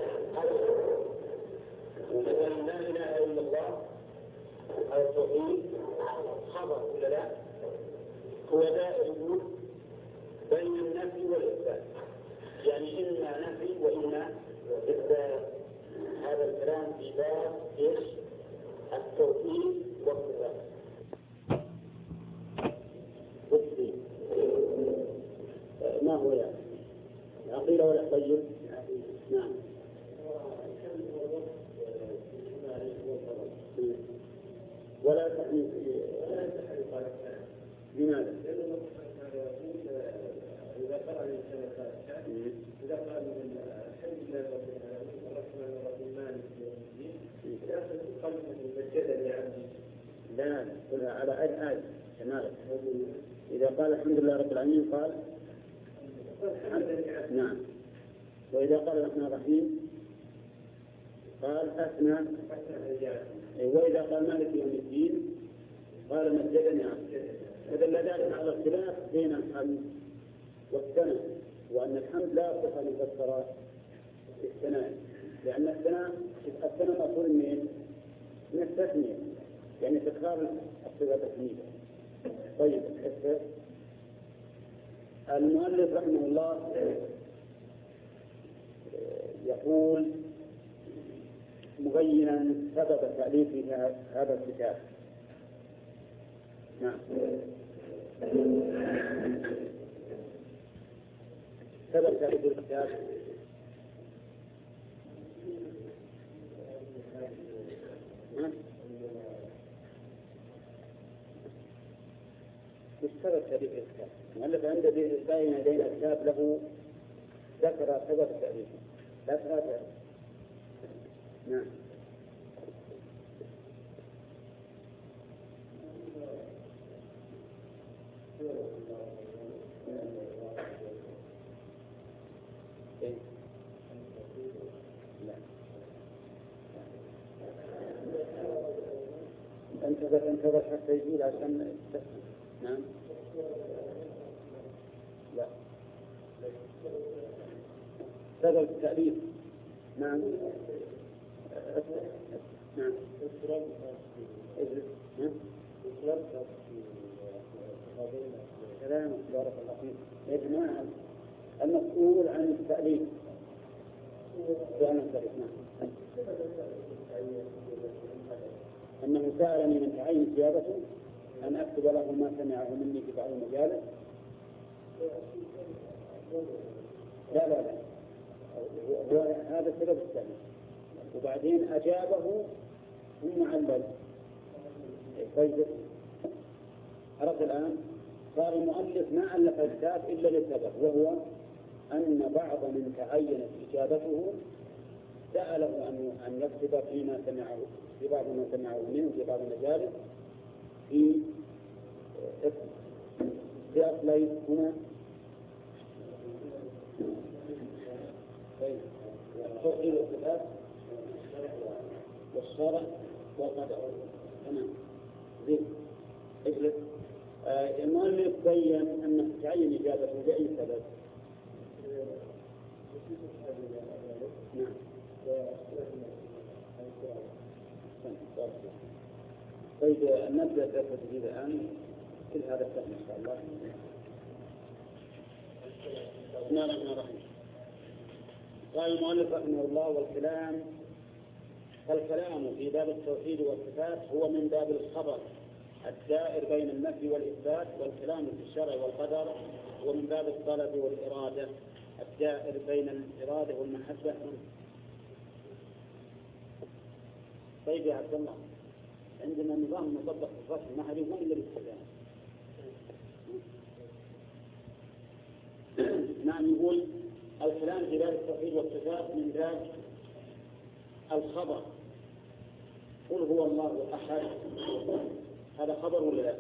ومثلا لا اله الا الله هذا التوحيد خبر ولا لا؟ هو دائر بين النفي والاثبات، يعني اما نفي واما اثبات. هذا الكلام في باب ايش؟ التوحيد والصفات. ما هو يعني العقيدة ولا طيب؟ نعم. ولا تحريف. بماذا؟ لا كلها على غير آية كمالة. إذا قال الحمد لله رب العالمين قال نعم. وإذا قال الرحمن الرحيم قال أثنى. وإذا قال مالك يوم الدين قال مجدني عبدي. فدل ذلك على اختلاف بين الحمد والثناء، وأن الحمد لا يصح أن يفسر بالثناء، لأن الثناء مأخوذ من التثنية، يعني تكرار الصيغة التثنية. طيب المؤلف رحمه الله يقول مبينا سبب تأليف هذا الكتاب. نعم. سبب تأليف الكتاب مش سبب تأليف الكتاب. المؤلف عنده بين يدينا كتاب له ذكر سبب تأليفه لا تراجع. نعم. انتظر حتى يقول عشان نعم. لا سبب التأليف. نعم. نعم. كلام بارك الله فيك يا جماعة. المسؤول عن التأليف أنه سألني من تعين زيادته أن أكتب له ما سمعه مني في بعض المجالس. لا هذا سبب التأليف. وبعدين أجابه ثم علل. طيب عرفت الآن؟ صار المؤلف ما ألف الكتاب إلا لسبب، وهو أن بعض من تعينت إجابته سأله أن يكتب فيما سمعه في بعض ما سمعه منه في بعض المجالس في أصلين هنا. طيب التوحيد والصفات والشرع والقدر. تمام. زين اجلس. المؤلف بين أن تعين إجابته بأي سبب. نعم. طيب نبدأ درس جديد الآن كل هذا الفهم إن شاء الله. بسم الله الرحمن الرحيم. قال المؤلف رحمه الله فالكلام في باب التوحيد والصفات هو من باب الخبر الدائر بين النفي والإثبات، والكلام في الشرع والقدر هو من باب الطلب والإرادة الدائر بين الإرادة والمحبة. طيب يا عبد الله، عندنا نظام مطبق في الفصل ما حد يقول إلا بالكلام. نعم. يقول الكلام في باب التوحيد والصفات من باب الخبر. قل هو الله أحد، هذا خبر ولا لا؟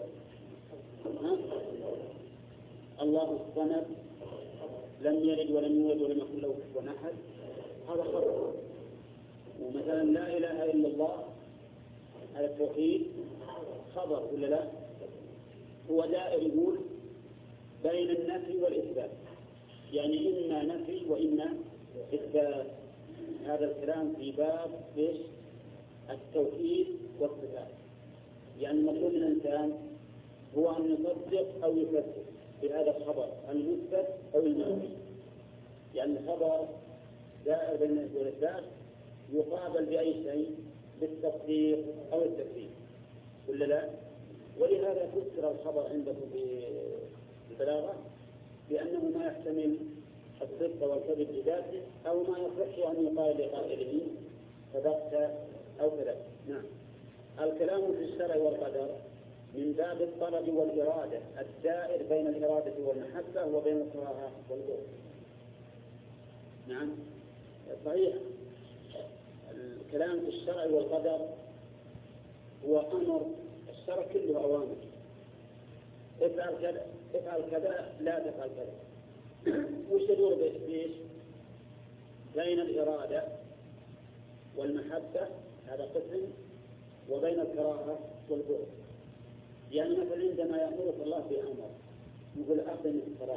الله الصمد لم يلد ولم يولد ولم يكن له كفوا أحد، هذا خبر. ومثلا لا إله إلا الله على التوحيد خبر ولا لا؟ هو دائر يقول بين النفي والإثبات، يعني إما نفي وإما إثبات. هذا الكلام في باب إيش؟ التوحيد والصفات. يعني المطلوب من الإنسان هو أن يصدق أو يكذب بهذا الخبر المثبت أو المنفي. يعني الخبر دائر بين النفي والإثبات يقابل بأي شيء، بالتصديق أو التكذيب ولا لا؟ ولهذا فسر الخبر عندكم بالبلاغة بأنه ما يحتمل الصدق والكذب بذاته، أو ما يصح أن يقال لقائله صدقت أو كذبت. نعم. الكلام في الشرع والقدر من باب الطلب والإرادة الدائر بين الإرادة والمحبة وبين الكراهة والبغض. نعم صحيح. الكلام في الشرع والقدر هو أمر الشرع كله أوامر، افعل كذا افعل كذا لا تفعل كذا. وش يدور بإيش؟ بين الإرادة والمحبة هذا قسم، وبين الكراهة والبغض. يعني مثلا عندما يأمرك الله بأمر يقول أقم الصلاة،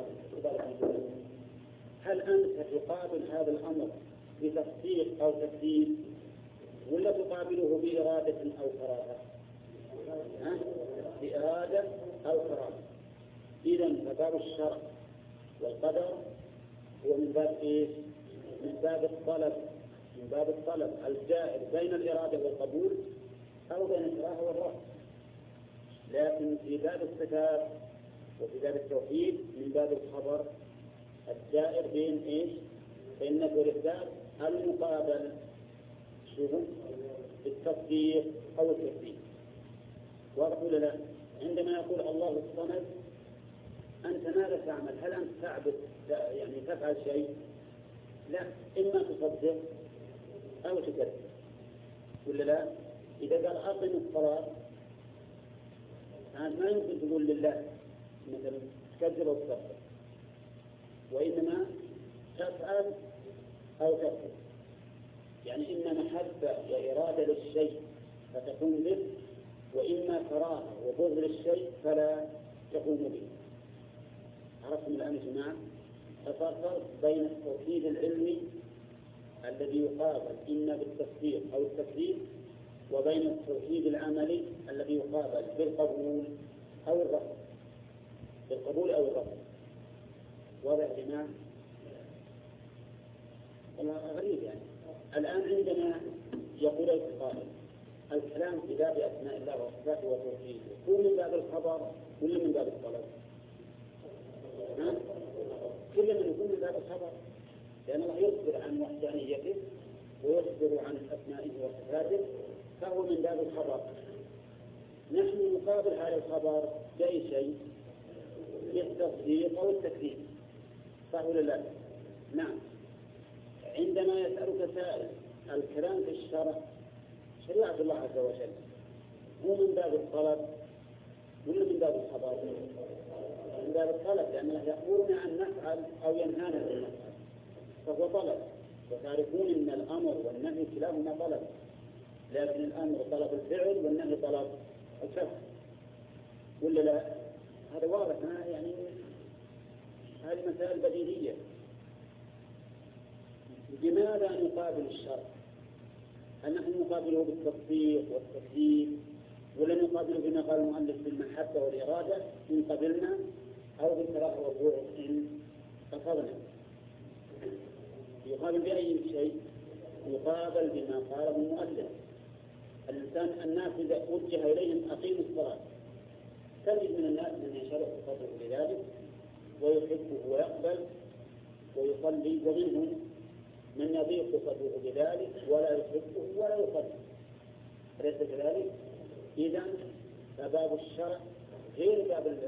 هل أنت تقابل هذا الأمر بتصديق أو تكذيب، ولا تقابله بإرادة أو كراهة؟ بإرادة أو كراهة. إذن فباب الشرع والقدر هو من باب إيش؟ من باب الطلب، من باب الطلب الجائر بين الإرادة والقبول أو بين الكراهة والرفض. لكن في باب الصفات وفي باب التوحيد من باب الخبر الجائر بين إيش؟ بين النفي والإثبات المقابل شوفوا بالتصديق أو التكذيب. وأقول له عندما يقول الله الصمد أنت ماذا تعمل؟ هل أنت تعبد يعني تفعل شيء؟ لا، إما تصدق أو تكذب ولا لا؟ إذا قال أقم الصلاة ما يمكن تقول لله مثلا تكذب أو تصدق، وإنما تفعل أو تكذب. يعني إما محبة وإرادة للشيء فتقوم به، وإما كراهة وبغض للشيء فلا تقوم به. عرفتم الآن يا جماعة؟ فصار فرق بين التوحيد العلمي الذي يقابل إما بالتصديق أو التكذيب، وبين التوحيد العملي الذي يقابل بالقبول أو الرفض، بالقبول أو الرفض. واضح يا جماعة؟ والله غريب يعني. الآن عندنا يقول القائل الكلام في باب أسماء الله وصفاته وتوحيده هو من باب الخبر ولا من باب الطلب؟ كل من يكون من باب الخبر، لأن الله يخبر عن وحدانيته ويخبر عن أسمائه وصفاته، فهو من باب الخبر. نحن نقابل هذا الخبر بأي شيء؟ بالتصديق أو التكذيب، فهو لا. نعم. عندما يسألك سائل الكلام في الشرع شريعة الله عز وجل هو من باب الطلب ولا من باب الخبر؟ من باب الطلب، لأنه يأمرنا أن نفعل أو ينهانا أن نفعل، فهو طلب. وتعرفون أن الأمر والنهي كلاهما طلب، لكن الأمر طلب الفعل والنهي طلب الكف ولا لا؟ هذا واضح. يعني هذه مسائل بديهية. لماذا نقابل الشرع؟ هل نحن نقابله بالتصديق والتكذيب، ولا نقابله بما قال المؤلف بالمحبة والإرادة إن قبلنا، أو بالكراهة والبغض إن رفضنا؟ يقابل بأي شيء؟ يقابل بما قاله المؤلف. الناس إذا وجه إليهم أقيموا الصلاة تجد من الناس من يشرع صدره لذلك ويحبه ويقبل ويصلي، ومنهم من يضيق صدره بذلك ولا يحبه ولا يصلي، أليس كذلك؟ إذن فباب الشرع غير باب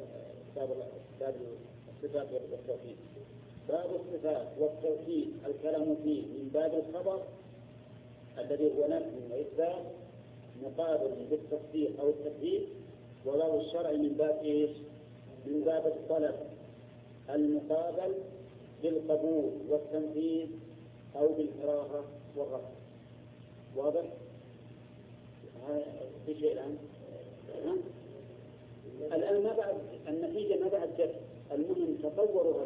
الصفات والتوحيد. باب الصفات والتوحيد الكلام فيه من باب الخبر الذي هو نفي وإثبات مقابل بالتصديق أو التكذيب، وباب الشرع من باب إيش؟ من باب الطلب المقابل بالقبول والتنفيذ أو بالكراهة والرفض. واضح؟ في شيء الآن ما بعد النتيجة، ما بعد جد. المهم تصوروا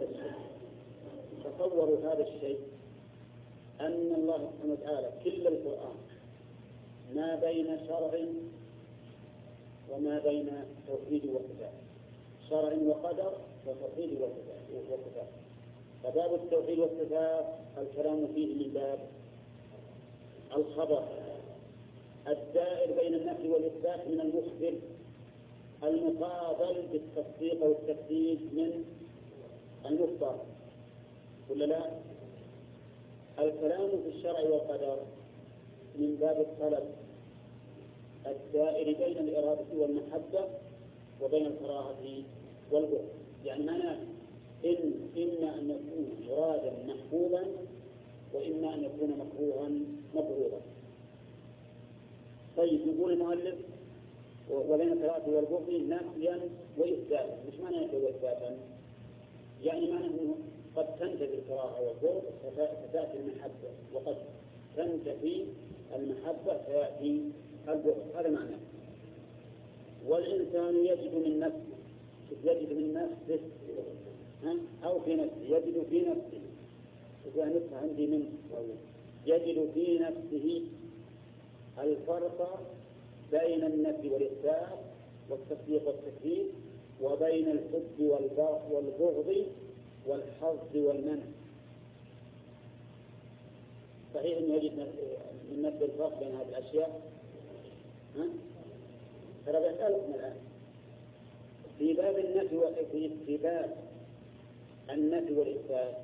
هذا الشيء أن الله سبحانه وتعالى كل القرآن ما بين شرع وما بين توحيد وصفات، شرع وقدر وتوحيد وصفات. فباب التوحيد والصفات الكلام فيه من باب الخبر الدائر بين النفي والإثبات من المخبر، المقابل بالتصديق والتكذيب من المخبر ولا لا؟ الكلام في الشرع والقدر من باب الطلب الدائر بين الإرادة والمحبة وبين الكراهة والبغض. يعني معناه إما أن يكون مرادا محبوبا وإما أن يكون مكروها مبغوضا. طيب، يقول المؤلف وبين الكراهة والبغض نفيا وإثباتا. مش معنى نفيا وإثباتا؟ يعني معنى أنه قد تنتفي الكراهة والبغض فتأتي المحبة، وقد تنتفي المحبة فيأتي البغض، هذا معناه. والإنسان يجد من نفسه، يجد من نفسه أو في نفسه، يجد في نفسه، إذا نفسه عندي منه، يجد في نفسه الفرق بين النفي والإثبات والتصديق والتكذيب، وبين الحب والبغض والحظ والمنع. صحيح أنه يجد من نفسه الفرق بين هذه الأشياء. ترى بسألكم الآن في باب النفي والإثبات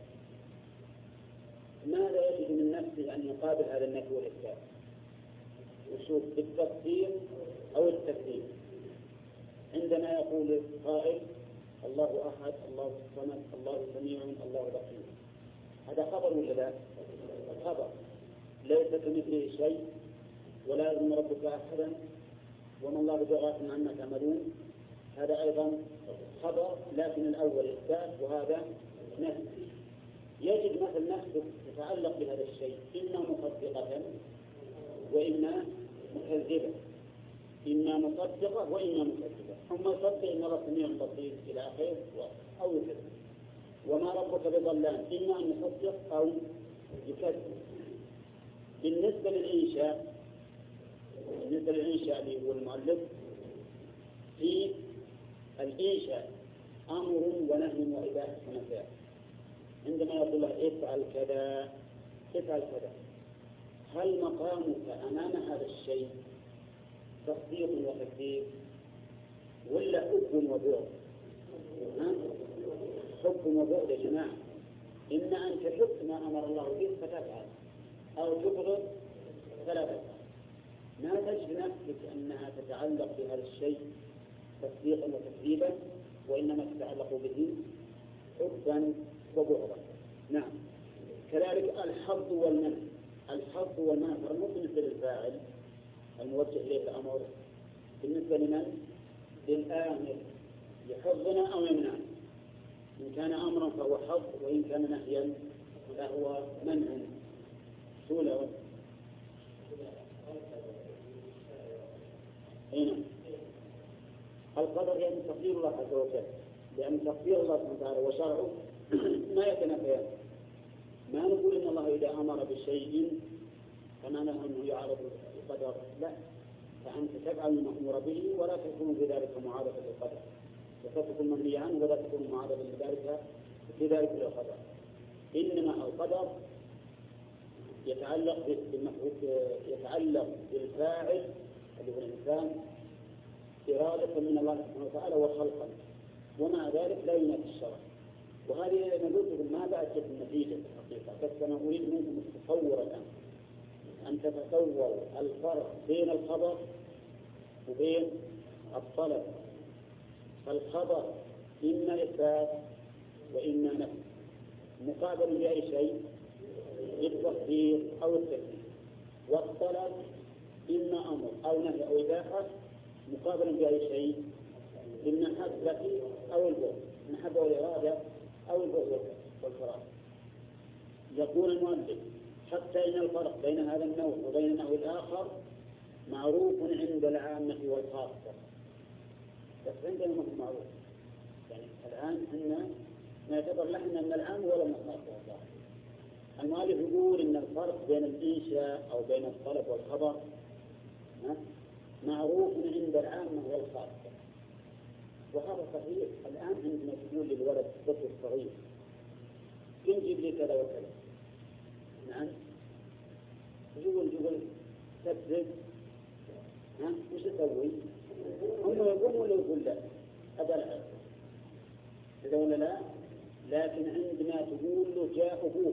ماذا يجد من نفسه أن يقابل هذا النفي والإثبات؟ وشوف بالتفسير أو التكذيب. عندما يقول قائل الله أحد، الله الصمد، الله سميع، الله بصير، هذا خبر ولا لا؟ خبر. ليس كمثله شيء، ولا يظن ربك أحدا، وما الله بغافل عما تعملون، هذا أيضا خبر، لكن الأول إثبات وهذا نفي. يجد مثل نفسه تتعلق بهذا الشيء إما مصدقة وإما مكذبة، إما مصدقة وإما مكذبة. ثم يصدق إن الله سميع بصير إلى آخره أو يكذب. وما ربك بظلام، إما أن يصدق أو يكذب. بالنسبة للإنشاء اللي هو المؤلف، في الإنشاء أمر ونهي وإباحة ومساء. عندما يقول له افعل كذا افعل كذا، هل مقامك أمام هذا الشيء تصديق وتكذيب ولا حب وبغض؟ حب وبغض يا جماعة. إما أن تحب ما أمر الله به فتفعل، أو تبغض فلا تفعل. ما تجد نفسك أنها تتعلق بهذا الشيء تصديقا وتكذيبا، وإنما تتعلق به حبا وبغضا. نعم. كذلك الحظ والمنع. الحظ والمنع مو بالنسبة للفاعل الموجه إليه الأمر، بالنسبة لمن؟ للآمر، يحظنا أو يمنع. إن كان أمرا فهو حظ، وإن كان نهيا فهو منع. سولة هنا القدر يعني تقدير الله عز وجل، لأن تقدير الله سبحانه وتعالى وشرعه ما يتنافيان. ما نقول إن الله إذا أمر بشيء فمعناه أنه يعرض القدر، لا، فأنت تفعل المأمور به ولا تكون في ذلك معارضة للقدر، وتكون منهي عنه ولا تكون معارضة لذلك في ذلك للقدر. إنما القدر يتعلق بالفاعل اللي هو الإنسان إرادة من الله سبحانه وتعالى وخلقا، ومع ذلك لا ينافي الشرع. وهذه نقول ما بأتت النتيجة في الحقيقة، بس أنا أريد منكم التصور الآن، أن تتصوروا الفرق بين الخبر وبين الطلب. فالخبر إما إثبات وإما نفي، مقابل بأي شيء؟ بالتصديق أو التكذيب. والطلب إما أمر أو نهي أو إباحة، مقابل بأي شيء؟ بالمحبة أو البغض، المحبة والإرادة أو البغض والكراهة. يقول المؤلف حتى إن الفرق بين هذا النوع وبين النوع الآخر معروف عند العامة والخاصة. بس عندنا ما هو معروف، يعني الآن إحنا نعتبر نحن من العام ولا من الخاصة. المؤلف يقول إن الفرق بين الإنشاء أو بين الطلب والخبر معروف عند العامة والخاصة، وهذا صحيح. الآن عندما تقول للولد الطفل الصغير كن جيب لي كذا وكذا، نعم، جول تبذل، وش تسوي؟ هم يقول ولا يقول لا؟ هذا العكس، إذا ولا لا. لكن عندما تقول له جاء أبوك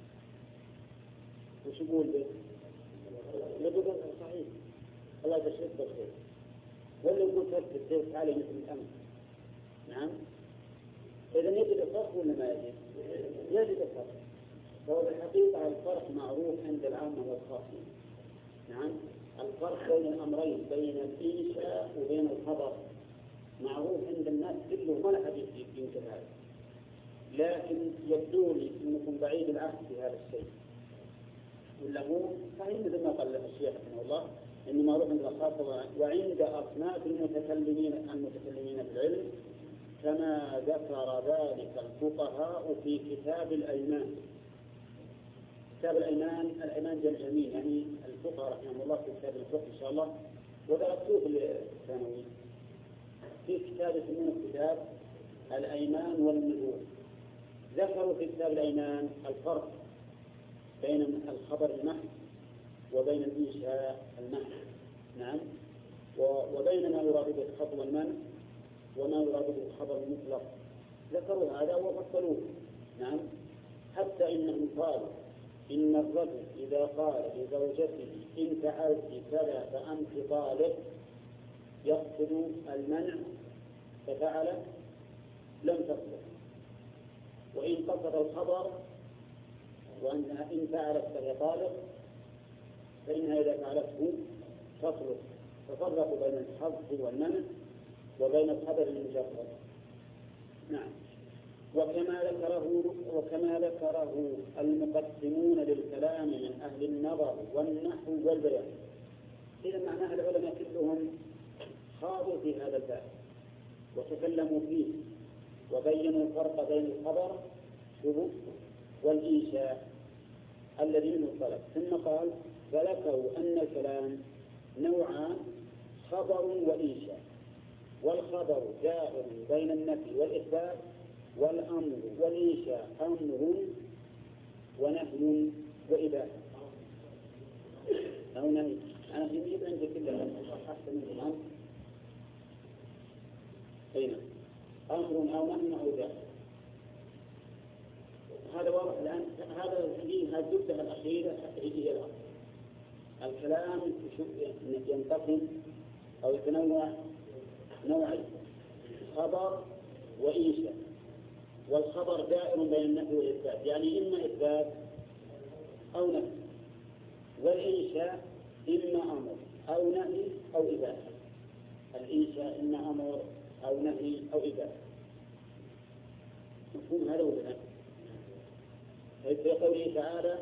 وش يقول به؟ يقول صحيح الله يبشرك بالخير، ولا يقول تبذل تعالى مثل الأمر. نعم. إذا يجد الفرق ولا ما يجد؟ يجد الفرق. فهو بالحقيقة الفرق معروف عند العامة والخاصة. نعم. الفرق بين الأمرين بين الإنشاء وبين الخبر معروف عند الناس كلهم، ولا حديث يمكن هذا، لكن يبدو لي أنكم بعيد العهد في هذا الشيء، ولا هو صحيح مثل ما قال الشيخ رحمه الله إنه معروف عند الخاصة وعند أصناف المتكلمين بالعلم، كما ذكر ذلك الفقهاء في كتاب الأيمان. كتاب الأيمان جمع يمين، يعني الفقهاء رحمه الله في كتاب الفقه إن شاء الله، ودرسوه الثانوي في كتاب اسمه كتاب الأيمان والنذور. ذكروا في كتاب الأيمان الفرق بين الخبر المحض وبين الإنشاء المحض، نعم، وبين ما يراد به الخبر والمنع وما يراد به الخبر المطلق. ذكروا هذا وفصلوه، نعم، حتى إنهم قالوا إن الرجل إذا قال لزوجته إن فعلت كذا فأنت طالق يقصد المنع ففعل لم تصلح، وإن قصد الخبر وأنها إن فعلت فهي طالق فإنها إذا فعلته تصلح. ففرقوا بين الحظ والمنع وبين الخبر المجرد، نعم. وكما ذكره المقسمون للكلام من أهل النظر والنحو والبيان. إذا معناها العلماء كلهم خاضوا في هذا الباب وتكلموا فيه وبينوا الفرق بين الخبر والإنشاء الذي منه الطلب. ثم قال فذكروا أن الكلام نوعان، خبر وإنشاء، والخبر دائر بين النفي والإثبات، والأمر والإنشاء أمر ونهي وإباحة أو نهي. أنا في يجب عندي كلها أحسن من الأمر أين أمر أو نهي أو إباحة. هذا واضح الآن. هذا الجملة الأخيرة هي الأصل. الكلام ينقسم أو يتنوع نوعين، خبر وإنشاء، والخبر دائر بين النفي والإثبات، يعني إما إثبات أو نفي، والإنشاء إما أمر أو نهي أو إباحة. الإنشاء إما أمر أو نهي أو إباحة. مفهوم هذا ولا لا؟ في قوله تعالى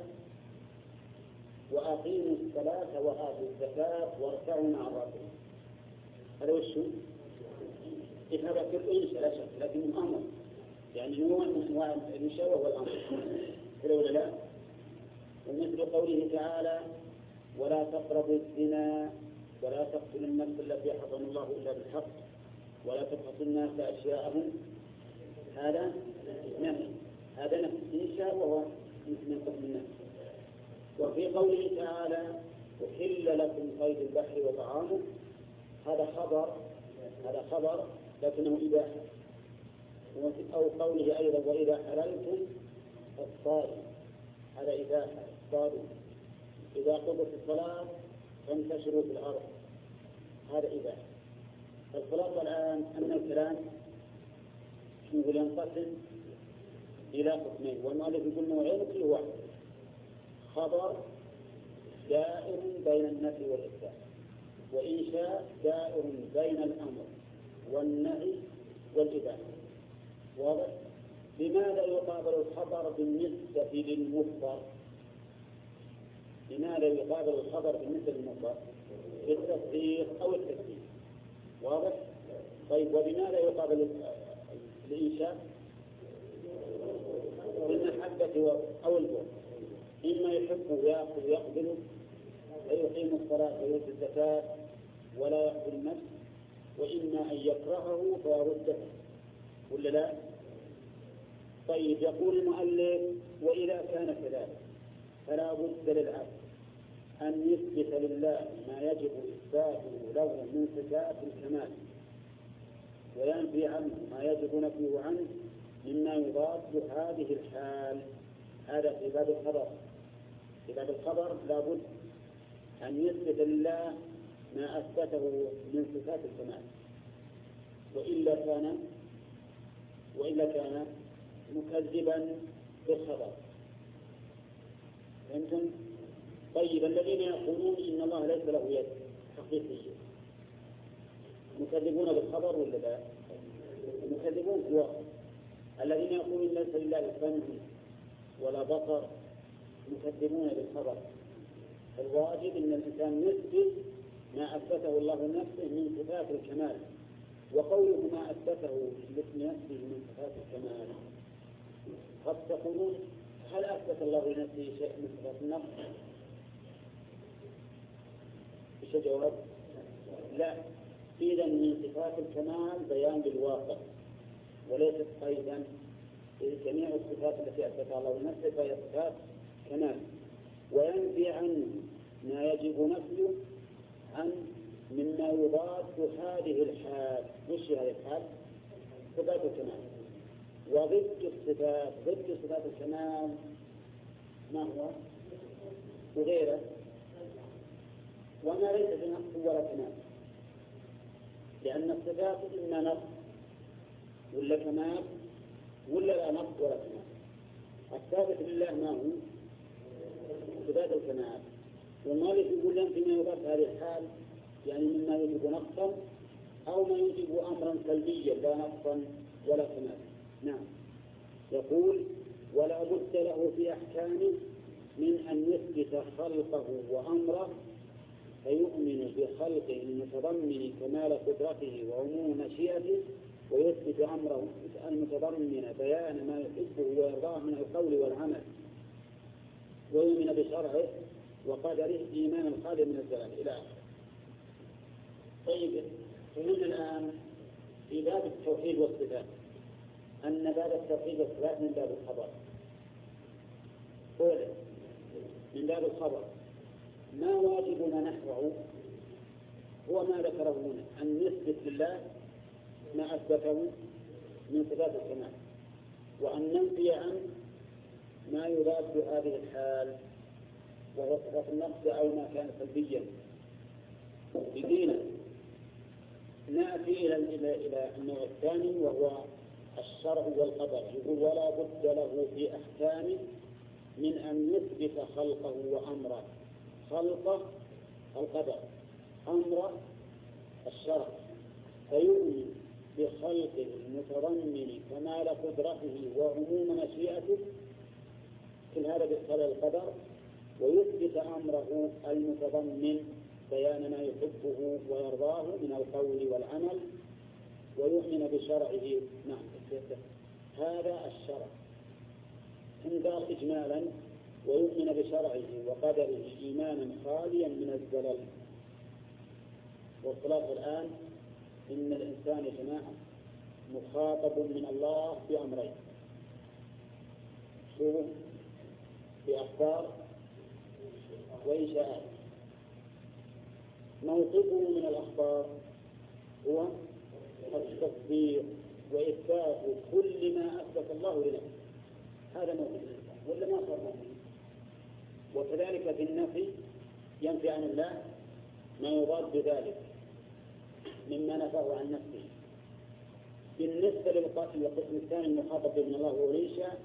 وأقيموا الصلاة وآتوا الزكاة واركعوا مع الراكعين، هذا وش هو؟ هذا كله إنشاء لا شك، لكنه أمر، يعني نوع من أنواع الإنشاء وهو الأمر، كذا ولا لا؟ ومثل قوله تعالى ولا تقربوا الزنا ولا تقتلوا النفس التي حرم الله إلا بالحق ولا تبخسوا الناس أشياءهم، هذا نهي، هذا نفس الإنشاء وهو من قسم النفس. وفي قوله تعالى أحل لكم صيد البحر وطعامه، هذا خبر لكنه إباحة. أو قوله أيضا وإذا حللتم فاصطادوا، هذا إباحة، اصطادوا. إذا قضت الصلاة فانتشروا في الأرض، هذا إباحة. فالخلاصة الآن أن الكلام ينقسم إلى قسمين، والمؤلف يقول نوعين كل واحد، خبر دائر بين النفي والإثبات، وإنشاء دائر بين الأمر والنهي والإباحة. واضح؟ لماذا يقابل الخبر بالنسبة للمخبر؟ لماذا يقابل الخبر بالنسبة للمخبر؟ التصديق أو التكذيب. واضح؟ طيب ولماذا يقابل الإنشاء؟ بالمحبة أو البغض. إما يحب ويأخذ ويقبل ويقيم الصلاة ويؤتي الزكاة ولا يأخذ النفس، وإما أن يكرهه فيرده، ولا لا؟ طيب يقول المؤلف وإذا كان كذلك فلا بد للعبد أن يثبت لله ما يجب إثباته له من صفات الكمال، وينفي عنه ما يجب نفيه عنه مما يضاد هذه الحال. هذا في باب الخبر. في باب الخبر لا بد أن يثبت لله ما أثبته من صفات الكمال، وإلا كان مكذبا بالخبر. فهمتم؟ طيب الذين يقولون إن الله ليس له يد حقيقية مكذبون بالخبر ولا لا؟ مكذبون في الواقع. الذين يقولون ليس لله سمع ولا بصر مكذبون بالخبر. الواجب أن الإنسان يثبت ما أثبته الله لنفسه من صفات الكمال، وقوله ما أثبته لنفسه من صفات الكمال. قد تقولون هل أثبت الله لنفسه شيء من صفات النفس؟ إيش الجواب؟ لا. إذا من صفات الكمال بيان بالواقع وليست قيدا، إذ جميع الصفات التي أثبتها الله لنفسه فهي صفات كمال، وينفي عنه ما يجب نفيه عن مما يضاد هذه الحال. وش هذه الحال؟ صفات الكمال. وضد الصفات، ضد صفات الكمال ما هو؟ وغيره، وما ليس بنقص ولا كمال، لأن الصفات إما نقص ولا كمال ولا لا نقص ولا كمال. الثابت لله ما هو؟ صفات الكمال. والمالك يقول لهم فيما يضاد هذه الحال يعني مما يجب نقصا أو ما يجب أمرا سلبيا لا نقصا ولا كمال. نعم. يقول ولا بد له في أحكامه من أن يثبت خلقه وأمره فيؤمن بخلقه المتضمن كمال قدرته وعموم مشيئته، ويثبت أمره المتضمن بيان ما يحبه ويرضاه من القول والعمل، ويؤمن بشرعه وقدره إيمانا خاليا من الزلال إلى آخره. طيب فمن الآن في باب التوحيد والصفات أن باب التوحيد والصفات من باب الخبر. أولا من باب الخبر ما واجبنا نحوه هو ما ذكره هنا، أن نثبت لله ما أثبته من صفات الكمال، وأن ننفي عنه ما يضاد هذه الحال وهو صفات النقص أو ما كان سلبيا بدينا. نأتي إلى النوع الثاني وهو الشرع والقدر. يقول ولا بد له في أحكامه من أن يثبت خلقه وأمره. خلقه القدر، أمره الشرع، فيؤمن بخلقه المتضمن كمال قدرته وعموم مشيئته كل هذا بخلال القدر، ويثبت أمره المتضمن بيان ما يحبه ويرضاه من القول والعمل، ويؤمن بشرعه. نعم هذا الشرع. انظر إجمالا ويؤمن بشرعه وقدره إيمانا خاليا من الزلل. والخلاصة الآن إن الإنسان يا جماعة مخاطب من الله بأمرين: شو؟ بأخبار وإنشاءات. موقفه من الأخبار هو التصديق وإثبات كل ما أثبت الله لنفسه. هذا موقف الإنسان ولا ما صار موقف. وكذلك في النفي ينفي عن الله ما يضاد بذلك مما نفاه عن نفسه. بالنسبة للقسم الثاني المخاطب من الله وإنشاء،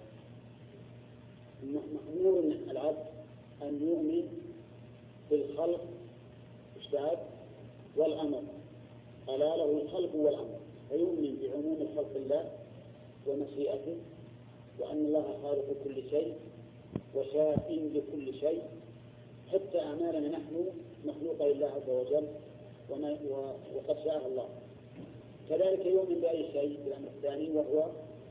مأمور العبد أن يؤمن بالخلق والأمر. ألا له الخلق والأمر، فيؤمن بعموم خلق الله ومشيئته، وأن الله خالق كل شيء وشاء بكل شيء، حتى أعمالنا نحن مخلوقة لله عز وجل وقد شاءها الله. كذلك يؤمن بأي شيء بالأمر الثاني وهو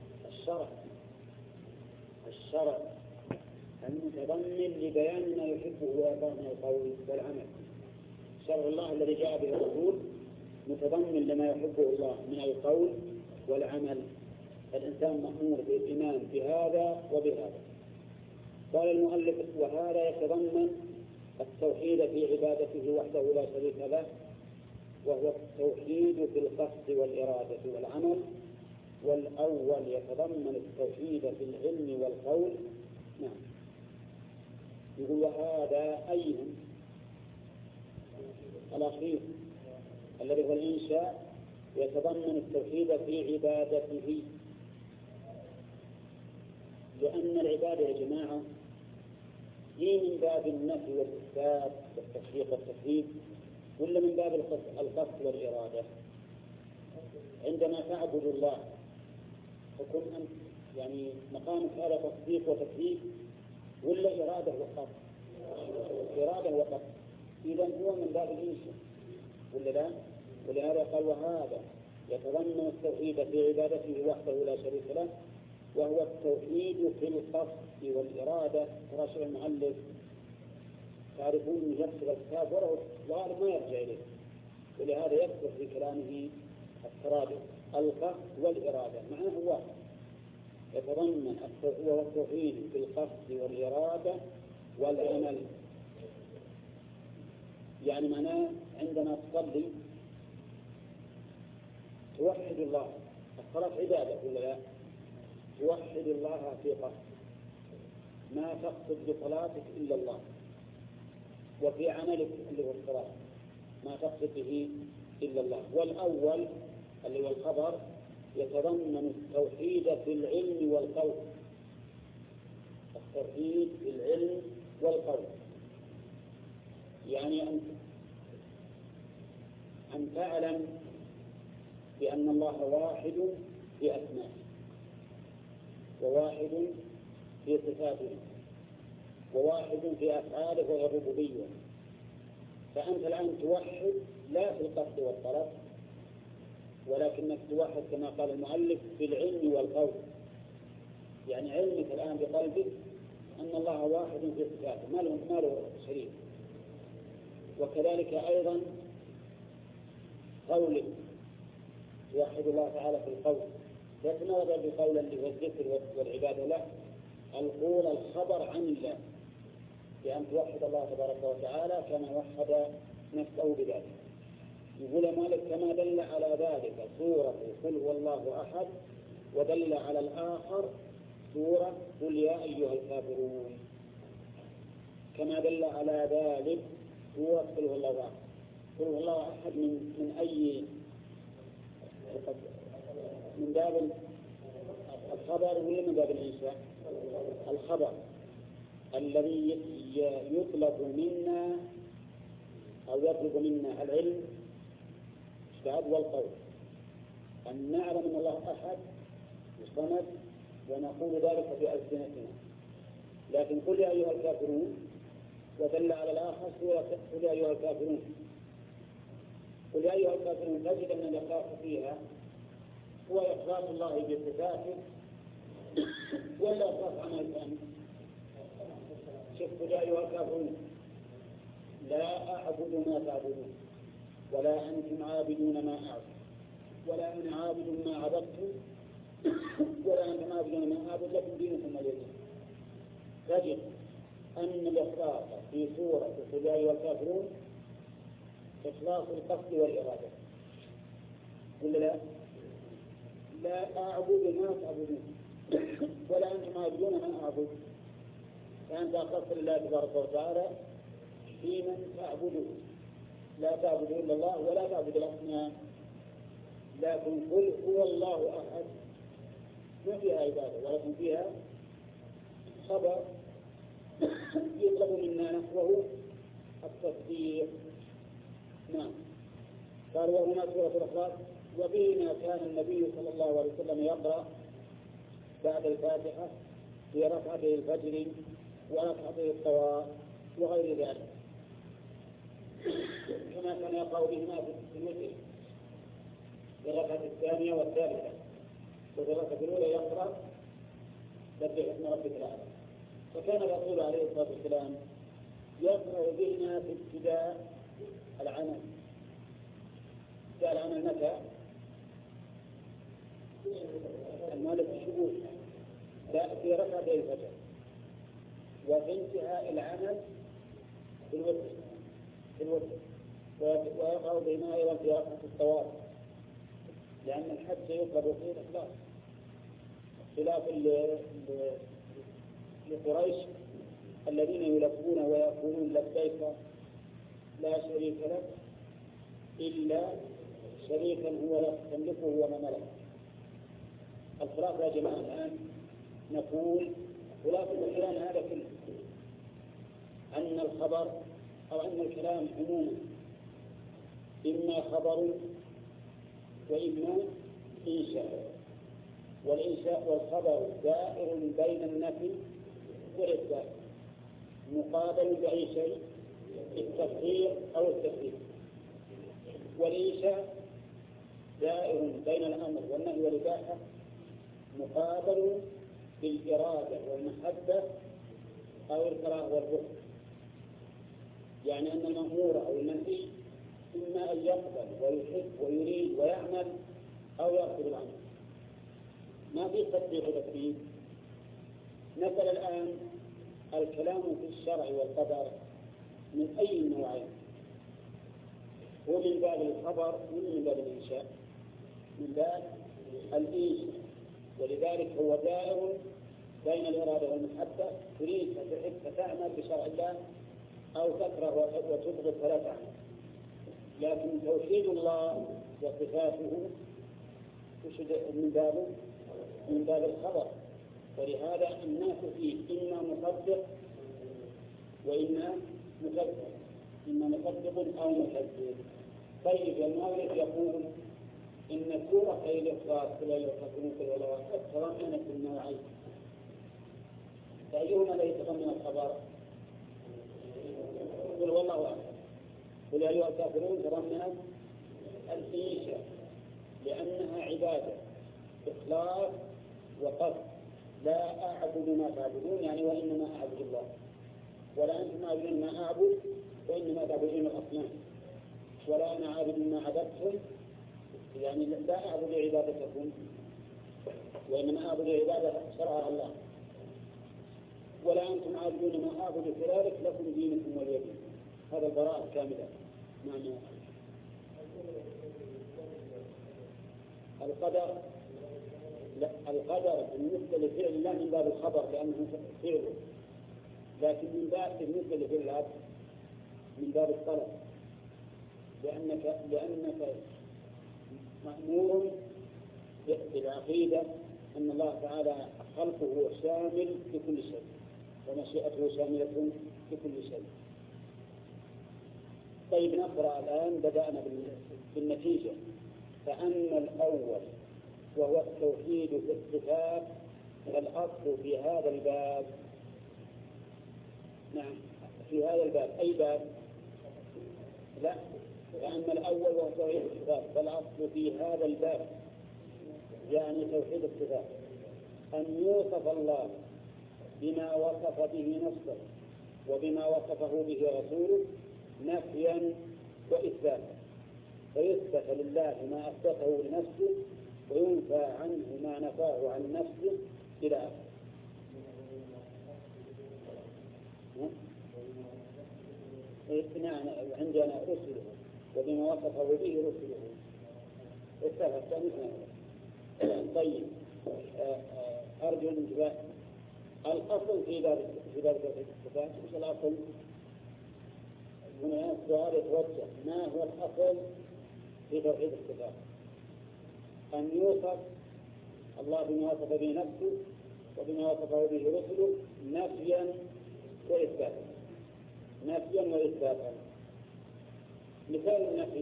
الشرع المتضمن لبيان ما يحبه ويرضاه من القول والعمل. شرع الله الذي جاء به الرسول متضمن لما يحبه الله من القول والعمل. الإنسان مأمور بالإيمان بهذا وبهذا. قال المؤلف وهذا يتضمن التوحيد في عبادته وحده لا شريك له، وهو التوحيد في القصد والإرادة والعمل. والأول يتضمن التوحيد في العلم والقول. نعم. يقول وهذا أيضا الأخير الذي هو الإنشاء يتضمن التوحيد في عبادته، لأن العبادة يا جماعة من باب النفي والإثبات والتشريق والتكذيب ولا من باب القصد والإرادة؟ عندما تعبد الله فكن أنت يعني مقامك هذا تصديق وتكذيب ولا إرادة وقصد؟ إرادة وقصد. إذا هو من باب الإنشاء ولا لا؟ ولهذا قال وهذا يتضمن التوحيد في عبادته وحده لا شريك له، وهو التوحيد في القصد والإرادة. راشد المؤلف تعرفون يفسر الكتاب وله ظاهر ما يرجع إليه، ولهذا يذكر في كلامه الترادف القصد والإرادة معناه واحد، يتضمن هو التوحيد في القصد والإرادة والعمل. يعني معناه عندما تصلي توحد الله، الصلاة عبادة ولا لا؟ توحد الله في قصد، ما تقصد بصلاتك إلا الله، وفي عملك اللي هو الصلاة ما تقصد به إلا الله. والأول اللي هو الخبر يتضمن التوحيد في العلم والقول، التوحيد في العلم والقول، يعني أن تعلم بأن الله واحد في أسمائه وواحد في صفاته وواحد في أفعاله وهي الربوبية. فأنت الآن توحد لا في القصد والطلب، ولكنك توحد كما قال المؤلف في العلم والقول، يعني علمك الآن بقلبك أن الله واحد في صفاته ما له شريك، وكذلك أيضا قولك توحد الله تعالى في القول، يتناول بقول اللي هو الذكر والعبادة له، القول الخبر عن الله، بأن توحد الله تبارك وتعالى كما وحد نفسه بذلك. يقول مالك كما دل على ذلك سورة قل هو الله أحد، ودل على الآخر سورة قل يا أيها الكافرون. كما دل على ذلك سورة قل هو الله أحد. قل هو الله أحد من أي من باب الخبر ولا من باب الإنشاء؟ الخبر الذي يطلب منا أو يطلب منا العلم والقول، أن نعلم أن الله أحد وصمد ونقول ذلك بألسنتنا. لكن قل يا أيها الكافرون ودل على الآخر سورة قل يا أيها الكافرون. قل يا أيها الكافرون تجد أن الإخلاص فيها هو إخلاص الله بصفاته ولا إخلاص عمل ثاني؟ شوف قل يا أيها الكافرون لا أعبد ما تعبدون ولا أنتم عابدون ما أعبد ولا أنا عابد ما عبدتم ولا أنتم عابدون ما أعبد لكم دينكم ولي دين. تجد أن الإخلاص في سورة قل يا أيها الكافرون إخلاص القصد والإرادة ولا لا؟ لا أعبد ما تعبدون ولا أنتم عابدون ما أعبد، فأنت أخلصت لله تبارك وتعالى في من تعبده، لا تعبد إلا الله ولا تعبد الأصنام. لكن قل هو الله أحد ما فيها عبادة ولكن فيها خبر يطلب منا نحوه التصديق. نعم. قال وهنا سورة الإخلاص وفيما كان النبي صلى الله عليه وسلم يقرأ بعد الفاتحة في ركعتي الفجر وركعتي الطواف وغير ذلك، كما كان يقرأ بهما في الوتر في الركعة الثانية والثالثة، وفي الركعة الأولى يقرأ سبح اسم ربك الأعلى. فكان الرسول عليه الصلاة والسلام يقرأ بهما في ابتداء العمل. ابتداء العمل متى؟ المالك الشهور لا في ركعتي الفجر، وفي انتهاء العمل في الوتر ويقرأ بهما أيضا في ركعة الطواف، لأن الحج يطلب فيه الإخلاص، خلاف لقريش الذين يلبون ويقولون لبيك لا شريك لك إلا شريكا هو لك تملكه وما ملك. الخلاف يا جماعة الآن نقول خلاف الكلام هذا كله أن الخبر أو أن الكلام عموما إما خبر وإما إنشاء، والإنشاء والخبر دائر بين النفي والإثبات، مقابل بأي شيء، التقدير أو التكذيب. والإنشاء دائر بين الأمر والنهي والإباحة، مقابل بالإرادة والمحبة أو الكراهة والبغض. يعني أن المأمور أو المنهي إما أن يقبل ويحب ويريد ويعمل أو يرفض الأمر، ما في تطبيق وتكذيب. مثل الآن الكلام في الشرع والقدر من أي نوعين؟ هو من باب الخبر ومن باب الإنشاء؟ من باب الإنشاء، ولذلك هو دائر بين الإرادة والمحبة، تريد فتحب فتعمل بشرع الله أو تكره وتبغض فلا تعمل. لكن توحيد الله وصفاته من باب الخبر، ولهذا الناس فيه إما مصدق وإما مكذب، إما مصدق أو مكذب. طيب المؤلف يقول إن سورة الإخلاص لا يخافون في الولاء تضمنت النوعين، فأيهما لا يتضمن الخبر؟ قل والله أعلم. قل يا أيها الكافرون تضمنت الإنشاء لأنها عبادة إخلاص وقصد، لا أعبد ما تعبدون يعني وإنما أعبد الله، ولا أنتم عابدون ما أعبد وإنما تعبدون الأصنام، ولا أنا عابد ما عبدتم يعني لا أعبد عبادتكم وإنما أعبد عبادة شرعها الله، ولا أنتم عابدون ما أعبد كذلك لكم دينكم ولي دين. هذا البراءة كاملة. معنى القدر، لا القدر بالنسبة لفعل الله من باب الخبر لأنه فعله، لكن من باب بالنسبة لفعل العبد من باب الطلب، لأنك مأمور بالعقيدة أن الله تعالى خلقه شامل لكل شيء ومشيئته شاملة لكل شيء. طيب نقرأ الآن، بدأنا بالنتيجة. فأما الأول وهو التوحيد في الصفات فالأصل في هذا الباب، نعم في هذا الباب أي باب؟ لا، فأما الأول وهو توحيد الصفات فالأصل في هذا الباب يعني توحيد الصفات أن يوصف الله بما وصف به نفسه وبما وصفه به رسوله نفيا وإثباتا، فيثبت لله ما أثبته لنفسه وينفى عنه ما نفاه عن نفسه إلى آخره. عندنا رسله وبما وصفه به رسله اتفق. طيب أرجو الانتباه. الأصل في باب الصفات مش الأصل؟ هنا السؤال يتوجه: ما هو الأصل في توحيد الصفات؟ أن يوصف الله بما وصف به نفسه وبما وصفه به رسله نفيا وإثباتا، نفيا وإثباتا. مثال النفي،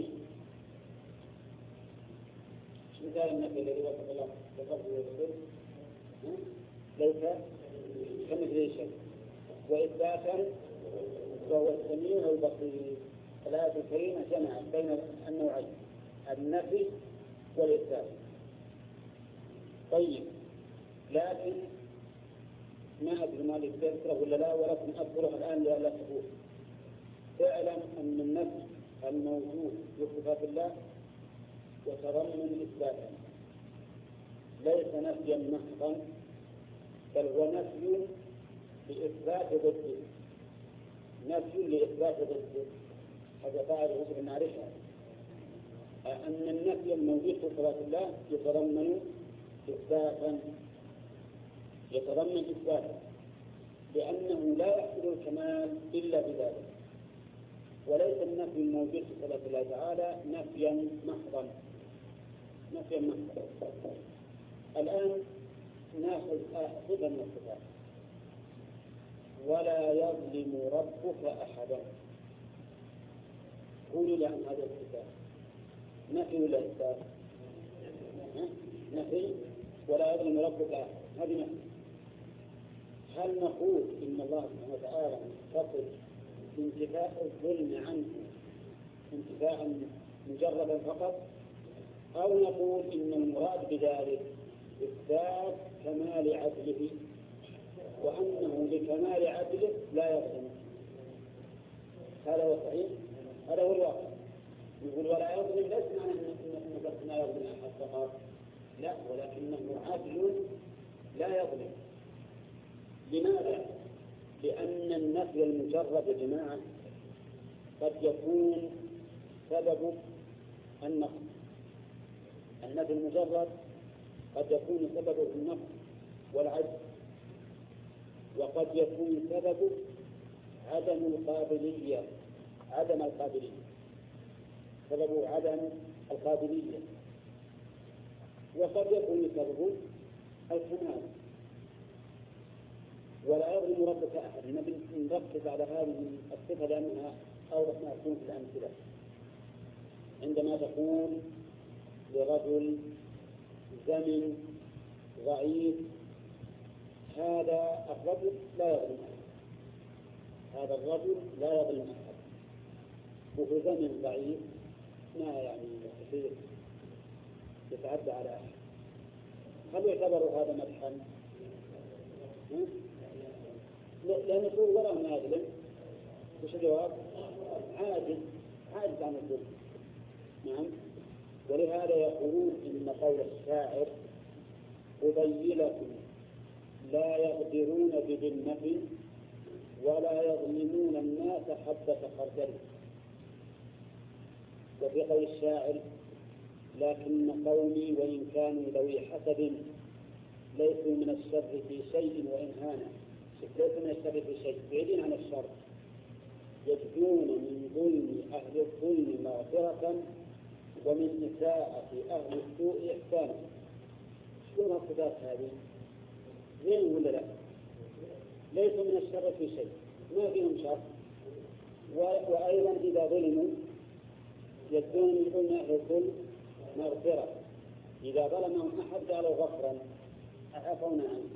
مثال النفي الذي وصف الله بفضله ورسوله ليس كمثله شيء، وإثباتا وهو السميع البصير. الآية الكريمة جمعت بين النوعين النفي والإثبات. طيب لكن ما أدري ما لذكره ولا لا، ولكن أذكره الآن لألا تقول. اعلم أن النفي الموجود في صفات الله يتضمن إثباتا، ليس نفيا محضا، بل هو نفي لإثبات ضده، نفي لإثبات ضده. هذا فاعل غسل المعرفة أن النفي الموجود في صفات الله يتضمن إثباتا، لأنه لا يحصل الكمال إلا بذلك، وليس النفي الموجود في صفات الله تعالى نفيا محضا. الآن نأخذ صفة من الصفات. ولا يظلم ربك أحدا. قولوا لي عن هذا الكتاب، نفي ولا إثبات؟ نفي، ولا يظلم ربك أحدا، هذه نفي. هل نقول إن الله سبحانه وتعالى يتصف بانتفاء الظلم عنه انتفاء مجردا فقط، أو نقول إن المراد بذلك إثبات كمال عدله وأنه لكمال عدله لا يظلم؟ هذا هو صحيح، هذا هو الواقع. يقول ولا يظلم ليس معنى أنه لا يظلم أحد فقط، لا، ولكنه عدل لا يظلم. لماذا؟ لأن النفي المجرد يا جماعة قد يكون سبب النقص. النفي المجرد قد يكون سببه النقص والعجز، وقد يكون سببه عدم القابلية، سببه عدم القابلية، وقد يكون سببه الكمال. ولا يظلم ربك أحد. نركز على هذه الصفة لأنها أوضح ما تكون في الأمثلة. عندما تقول لرجل زمن ضعيف، هذا الرجل لا يظلم أحد، هذا الرجل لا يظلم أحد، وهو زمن ضعيف ما يعني كثير يتعدى على أحد. هل يعتبر هذا مدحا؟ لأن يقول وراء ما يظلم، وش الجواب؟ عاجز عن الظلم. نعم. ولهذا يقولون إن قول الشاعر قبيلة لا يقدرون بذمة ولا يظلمون الناس حبة خردل. وفي قول الشاعر لكن قومي وإن كانوا ذوي حسب ليسوا من الشر في شيء وإن هانا. ليسوا من الشر في شيء، بعيدين عن الشر، يجدون من ظلم أهل الظلم مغفرة ومن إساءة أهل السوء إحسانا. شنو الصفات هذه؟ زين ولا لا؟ ليسوا من الشر في شيء، ما فيهم شر، وأيضا إذا ظلموا يجدون من ظلم أهل الظلم مغفرة. إذا ظلمهم أحد قالوا غفرا عفونا عنه.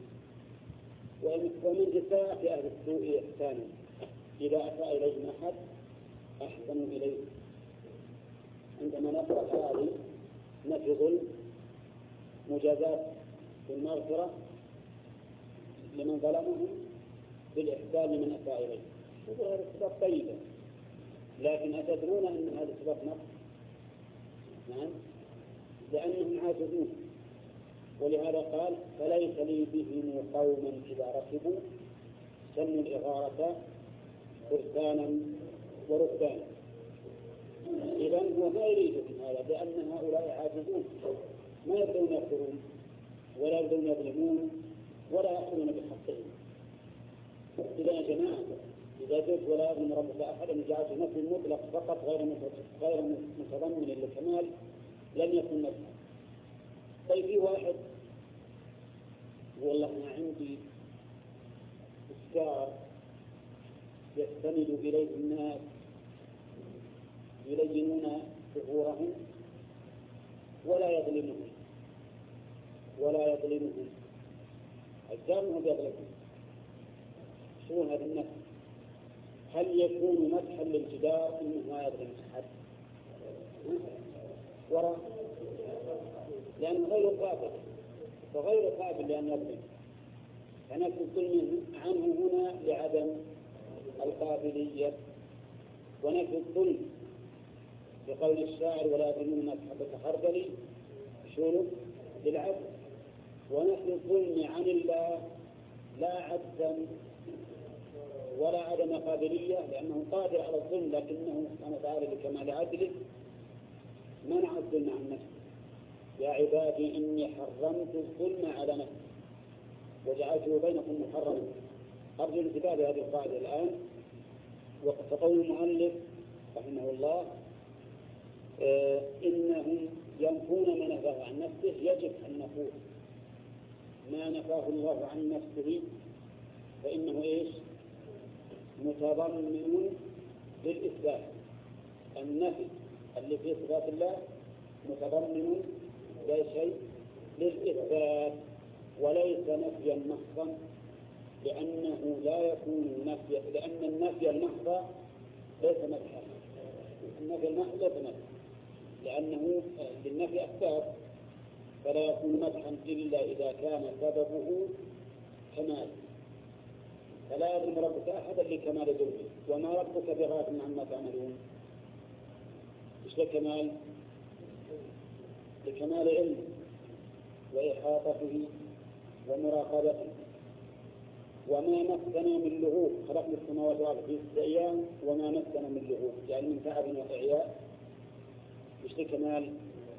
ومن إساءة أهل السوء إحسانا، إذا أساء إليهم أحد أحسنوا إليه. عندما نقرأ هذه نفي ظلم، مجازات بالمغفرة لمن ظلمهم، بالإحسان لمن أساء إليه. شوفوا هذه الصفات طيبة، لكن أتدرون أن هذه الصفات نقص؟ نعم، لأنهم عاجزون. ولهذا قال فليس لي بهم قوما إذا ركبوا سنوا الإغارة فرسانا وركبانا. إذن هو ما يريد من هذا، لأن هؤلاء عاجزون، ما يبدون يغفرون ولا يبدون يظلمون ولا يأخذون بحقهم. إذا يا جماعة إذا جئت ولا يظلم ربك أحدا جعلت نفي مطلق فقط غير متضمن للكمال لم يكن نفسا. طيب في واحد والله ما عندي إفكار يستند إليه الناس يلينون ظهورهم ولا يظلمهم أجزامهم يظلمهم. شو هذا النفس؟ هل يكون مدحا للجدار إنه ما يظلم أحد؟ وراء، لأنه غير قابل، وغير قابل لأن يظلم، فنفي الظلم عنه هنا لعدم القابلية. ونفي الظلم بقول الشاعر ولا يظلمون الناس حبة خردل شنو؟ للعدل. ونفي الظلم عن الله لا عدلا ولا عدم قابلية، لأنه قادر على الظلم، لكنه سبحانه وتعالى بكمال عدله منع الظلم عن نفسه. يا عبادي إني حرمت الظلم على نفسي وجعلته بينكم محرما. أرجو الانتباه لهذه القاعدة الآن. وقول المؤلف رحمه الله إنهم ينفون ما نفاه عن نفسه. يجب أن نقول ما نفاه الله عن نفسه فإنه إيش؟ متضمن للإثبات. النفي اللي في صفات الله متضمن شيء للإثبات، وليس نفيا محضا، لأنه لا يكون نفي، لأن النفي المحض ليس مدحا. النفي المحض ليس مدحا، لأنه للنفي أسباب، فلا يكون مدحا إلا إذا كان سببه كمال، فلا يظلم ربك أحدا لكمال ذنبه، وما ربك بغافل عما تعملون. إيش لكمال؟ لكمال علمه وإحاطته ومراقبته. وما مسنا من لغوب، خلقنا السماوات والأرض في 6 أيام وما مسنا من لغوب، يعني من تعب وإعياء. إيش لكمال؟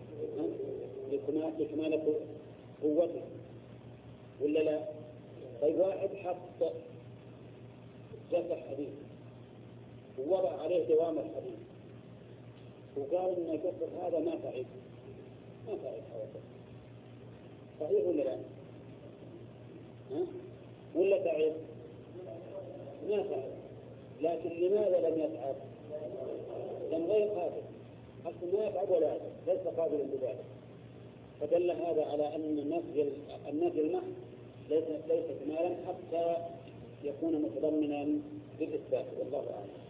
لكمال قوته ولا لا؟ طيب واحد حط جسد حديد ووضع عليه دوام الحديد وقال إن الجسد هذا ما تعب حوالي، صحيح ولا لا؟ ولا تعب؟ ما تعب، لكن لماذا لم يتعب؟ لم غير قادر، أصلا ما يتعب ولا يتعب، ليس قادرا بذلك. فدل هذا على أن النفي المحض ليس كمالا حتى يكون متضمنا للإثبات، والله أعلم.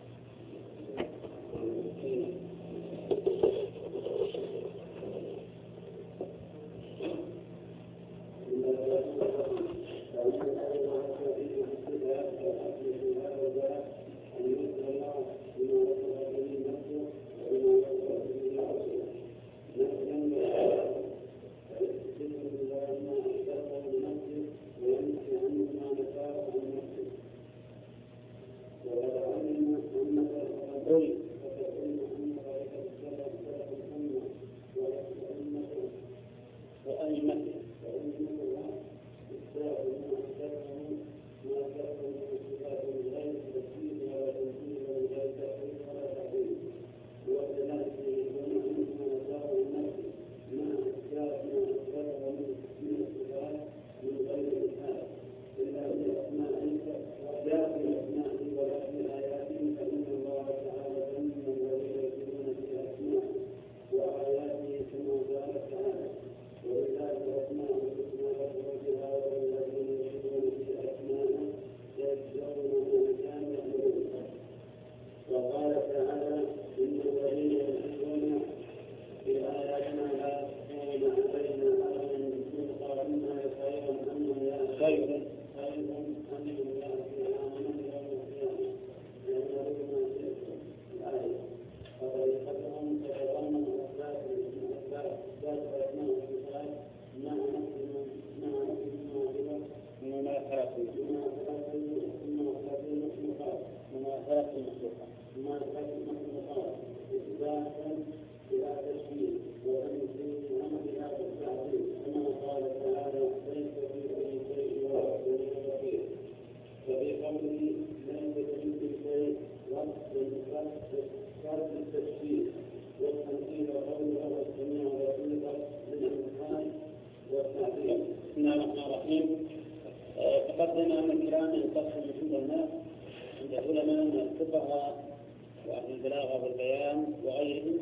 تقدم أن الكلام ينقسم عند الناس، عند العلماء من الفقهاء وأهل البلاغة والبيان وغيرهم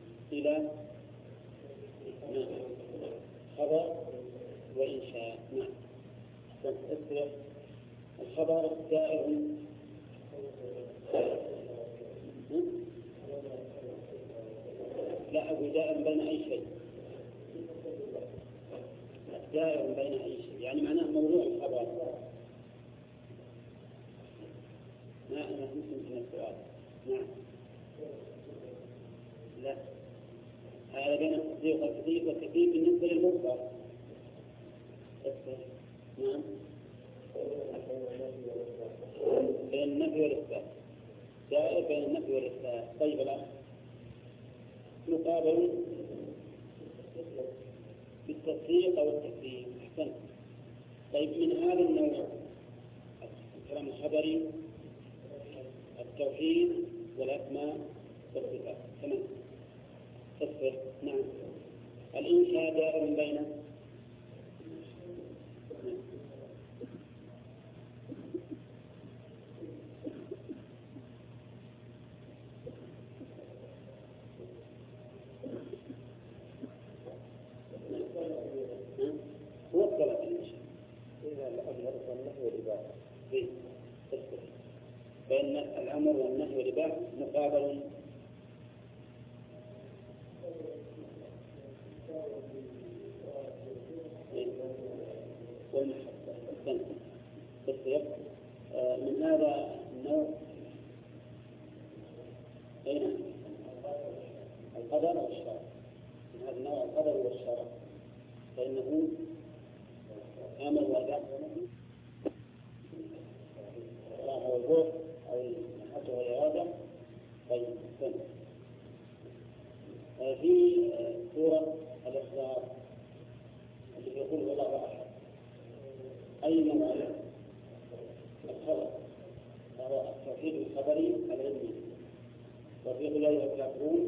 إلى خبر وإنشاء. نعم. الخبر دائر لا أقول دائر بين أي شيء، دائر بين أي شيء، يعني معناه موضوع الخبر. ما أنا فهمت من السؤال. نعم. لا، هذا بين التصديق والتكذيب بالنسبة للمخبر. نعم. بين النفي والإثبات، دائر بين النفي والإثبات. طيب الأخ مقابل بالتصديق أو التكذيب. أحسن. طيب من هذا النوع الكلام الخبري التوحيد والأسماء والصفات. تمام. تصفر. نعم. الإنشاء دائر بين الأمر والنهي والإباحة مقابل من هذا النوع بين القدر والشرع، من هذا النوع القدر والشرع، فإنه أمر وإباحة أو الروح أو المحبة والإرادة. طيب في سورة الإخلاص التي يقول الله أحد أي نوع الخبر وهو التوحيد الخبري العلمي، وفي قل أيها الكافرون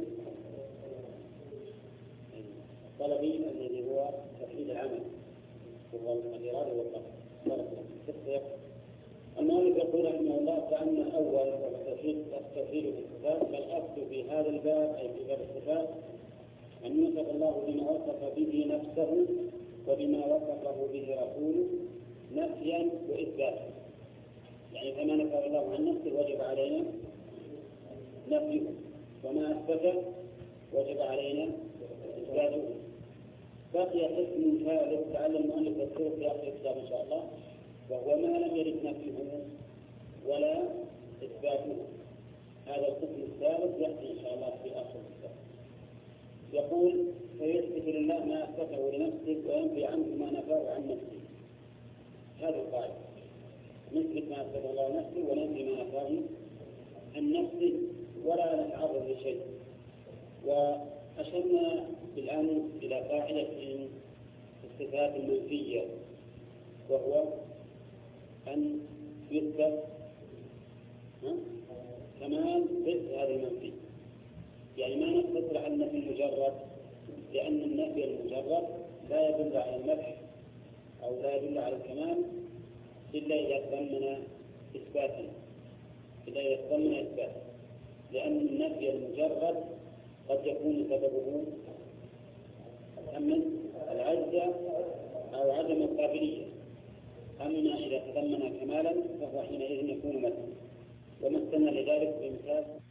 الطلبي الذي هو توحيد العمل وهو الإرادة والقصد. المؤلف يقول رحمه الله كأن أول التوحيد في الصفات، فالأصل في هذا الباب أي في باب الصفات أن يوصف الله بما وصف به نفسه وبما وصفه به رسوله نفيا وإثباتا. يعني كما نفى الله عن نفسه وجب علينا نفيه، وما أثبته وجب علينا إثباته. بقي قسم ثالث لعل المؤلف يذكره في آخر الكتاب إن شاء الله، وهو ما لم يرد نفيه ولا إثباته. هذا القسم الثالث يأتي إن شاء الله في آخر الكتاب. يقول فيثبت لله ما أثبته لنفسه وينفي عنه ما نفاه عن نفسه. هذه القاعدة، نثبت ما أثبته الله لنفسه وننفي ما نفاه عن نفسه ولا نتعرض لشيء. وأشرنا بالآن إلى قاعدة في الصفات المنفية، وهو أن يثبت كمال ضد هذا المنفي. يعني ما نقتصر على النفي المجرد، لأن النفي المجرد لا يدل على المدح أو لا يدل على الكمال إلا إذا تضمن إثباتا، لأن النفي المجرد قد يكون سببه العجز أو عدم القابلية، أما إذا تضمن كمالا فهو حينئذ يكون مدحا. ومثلنا لذلك بمثال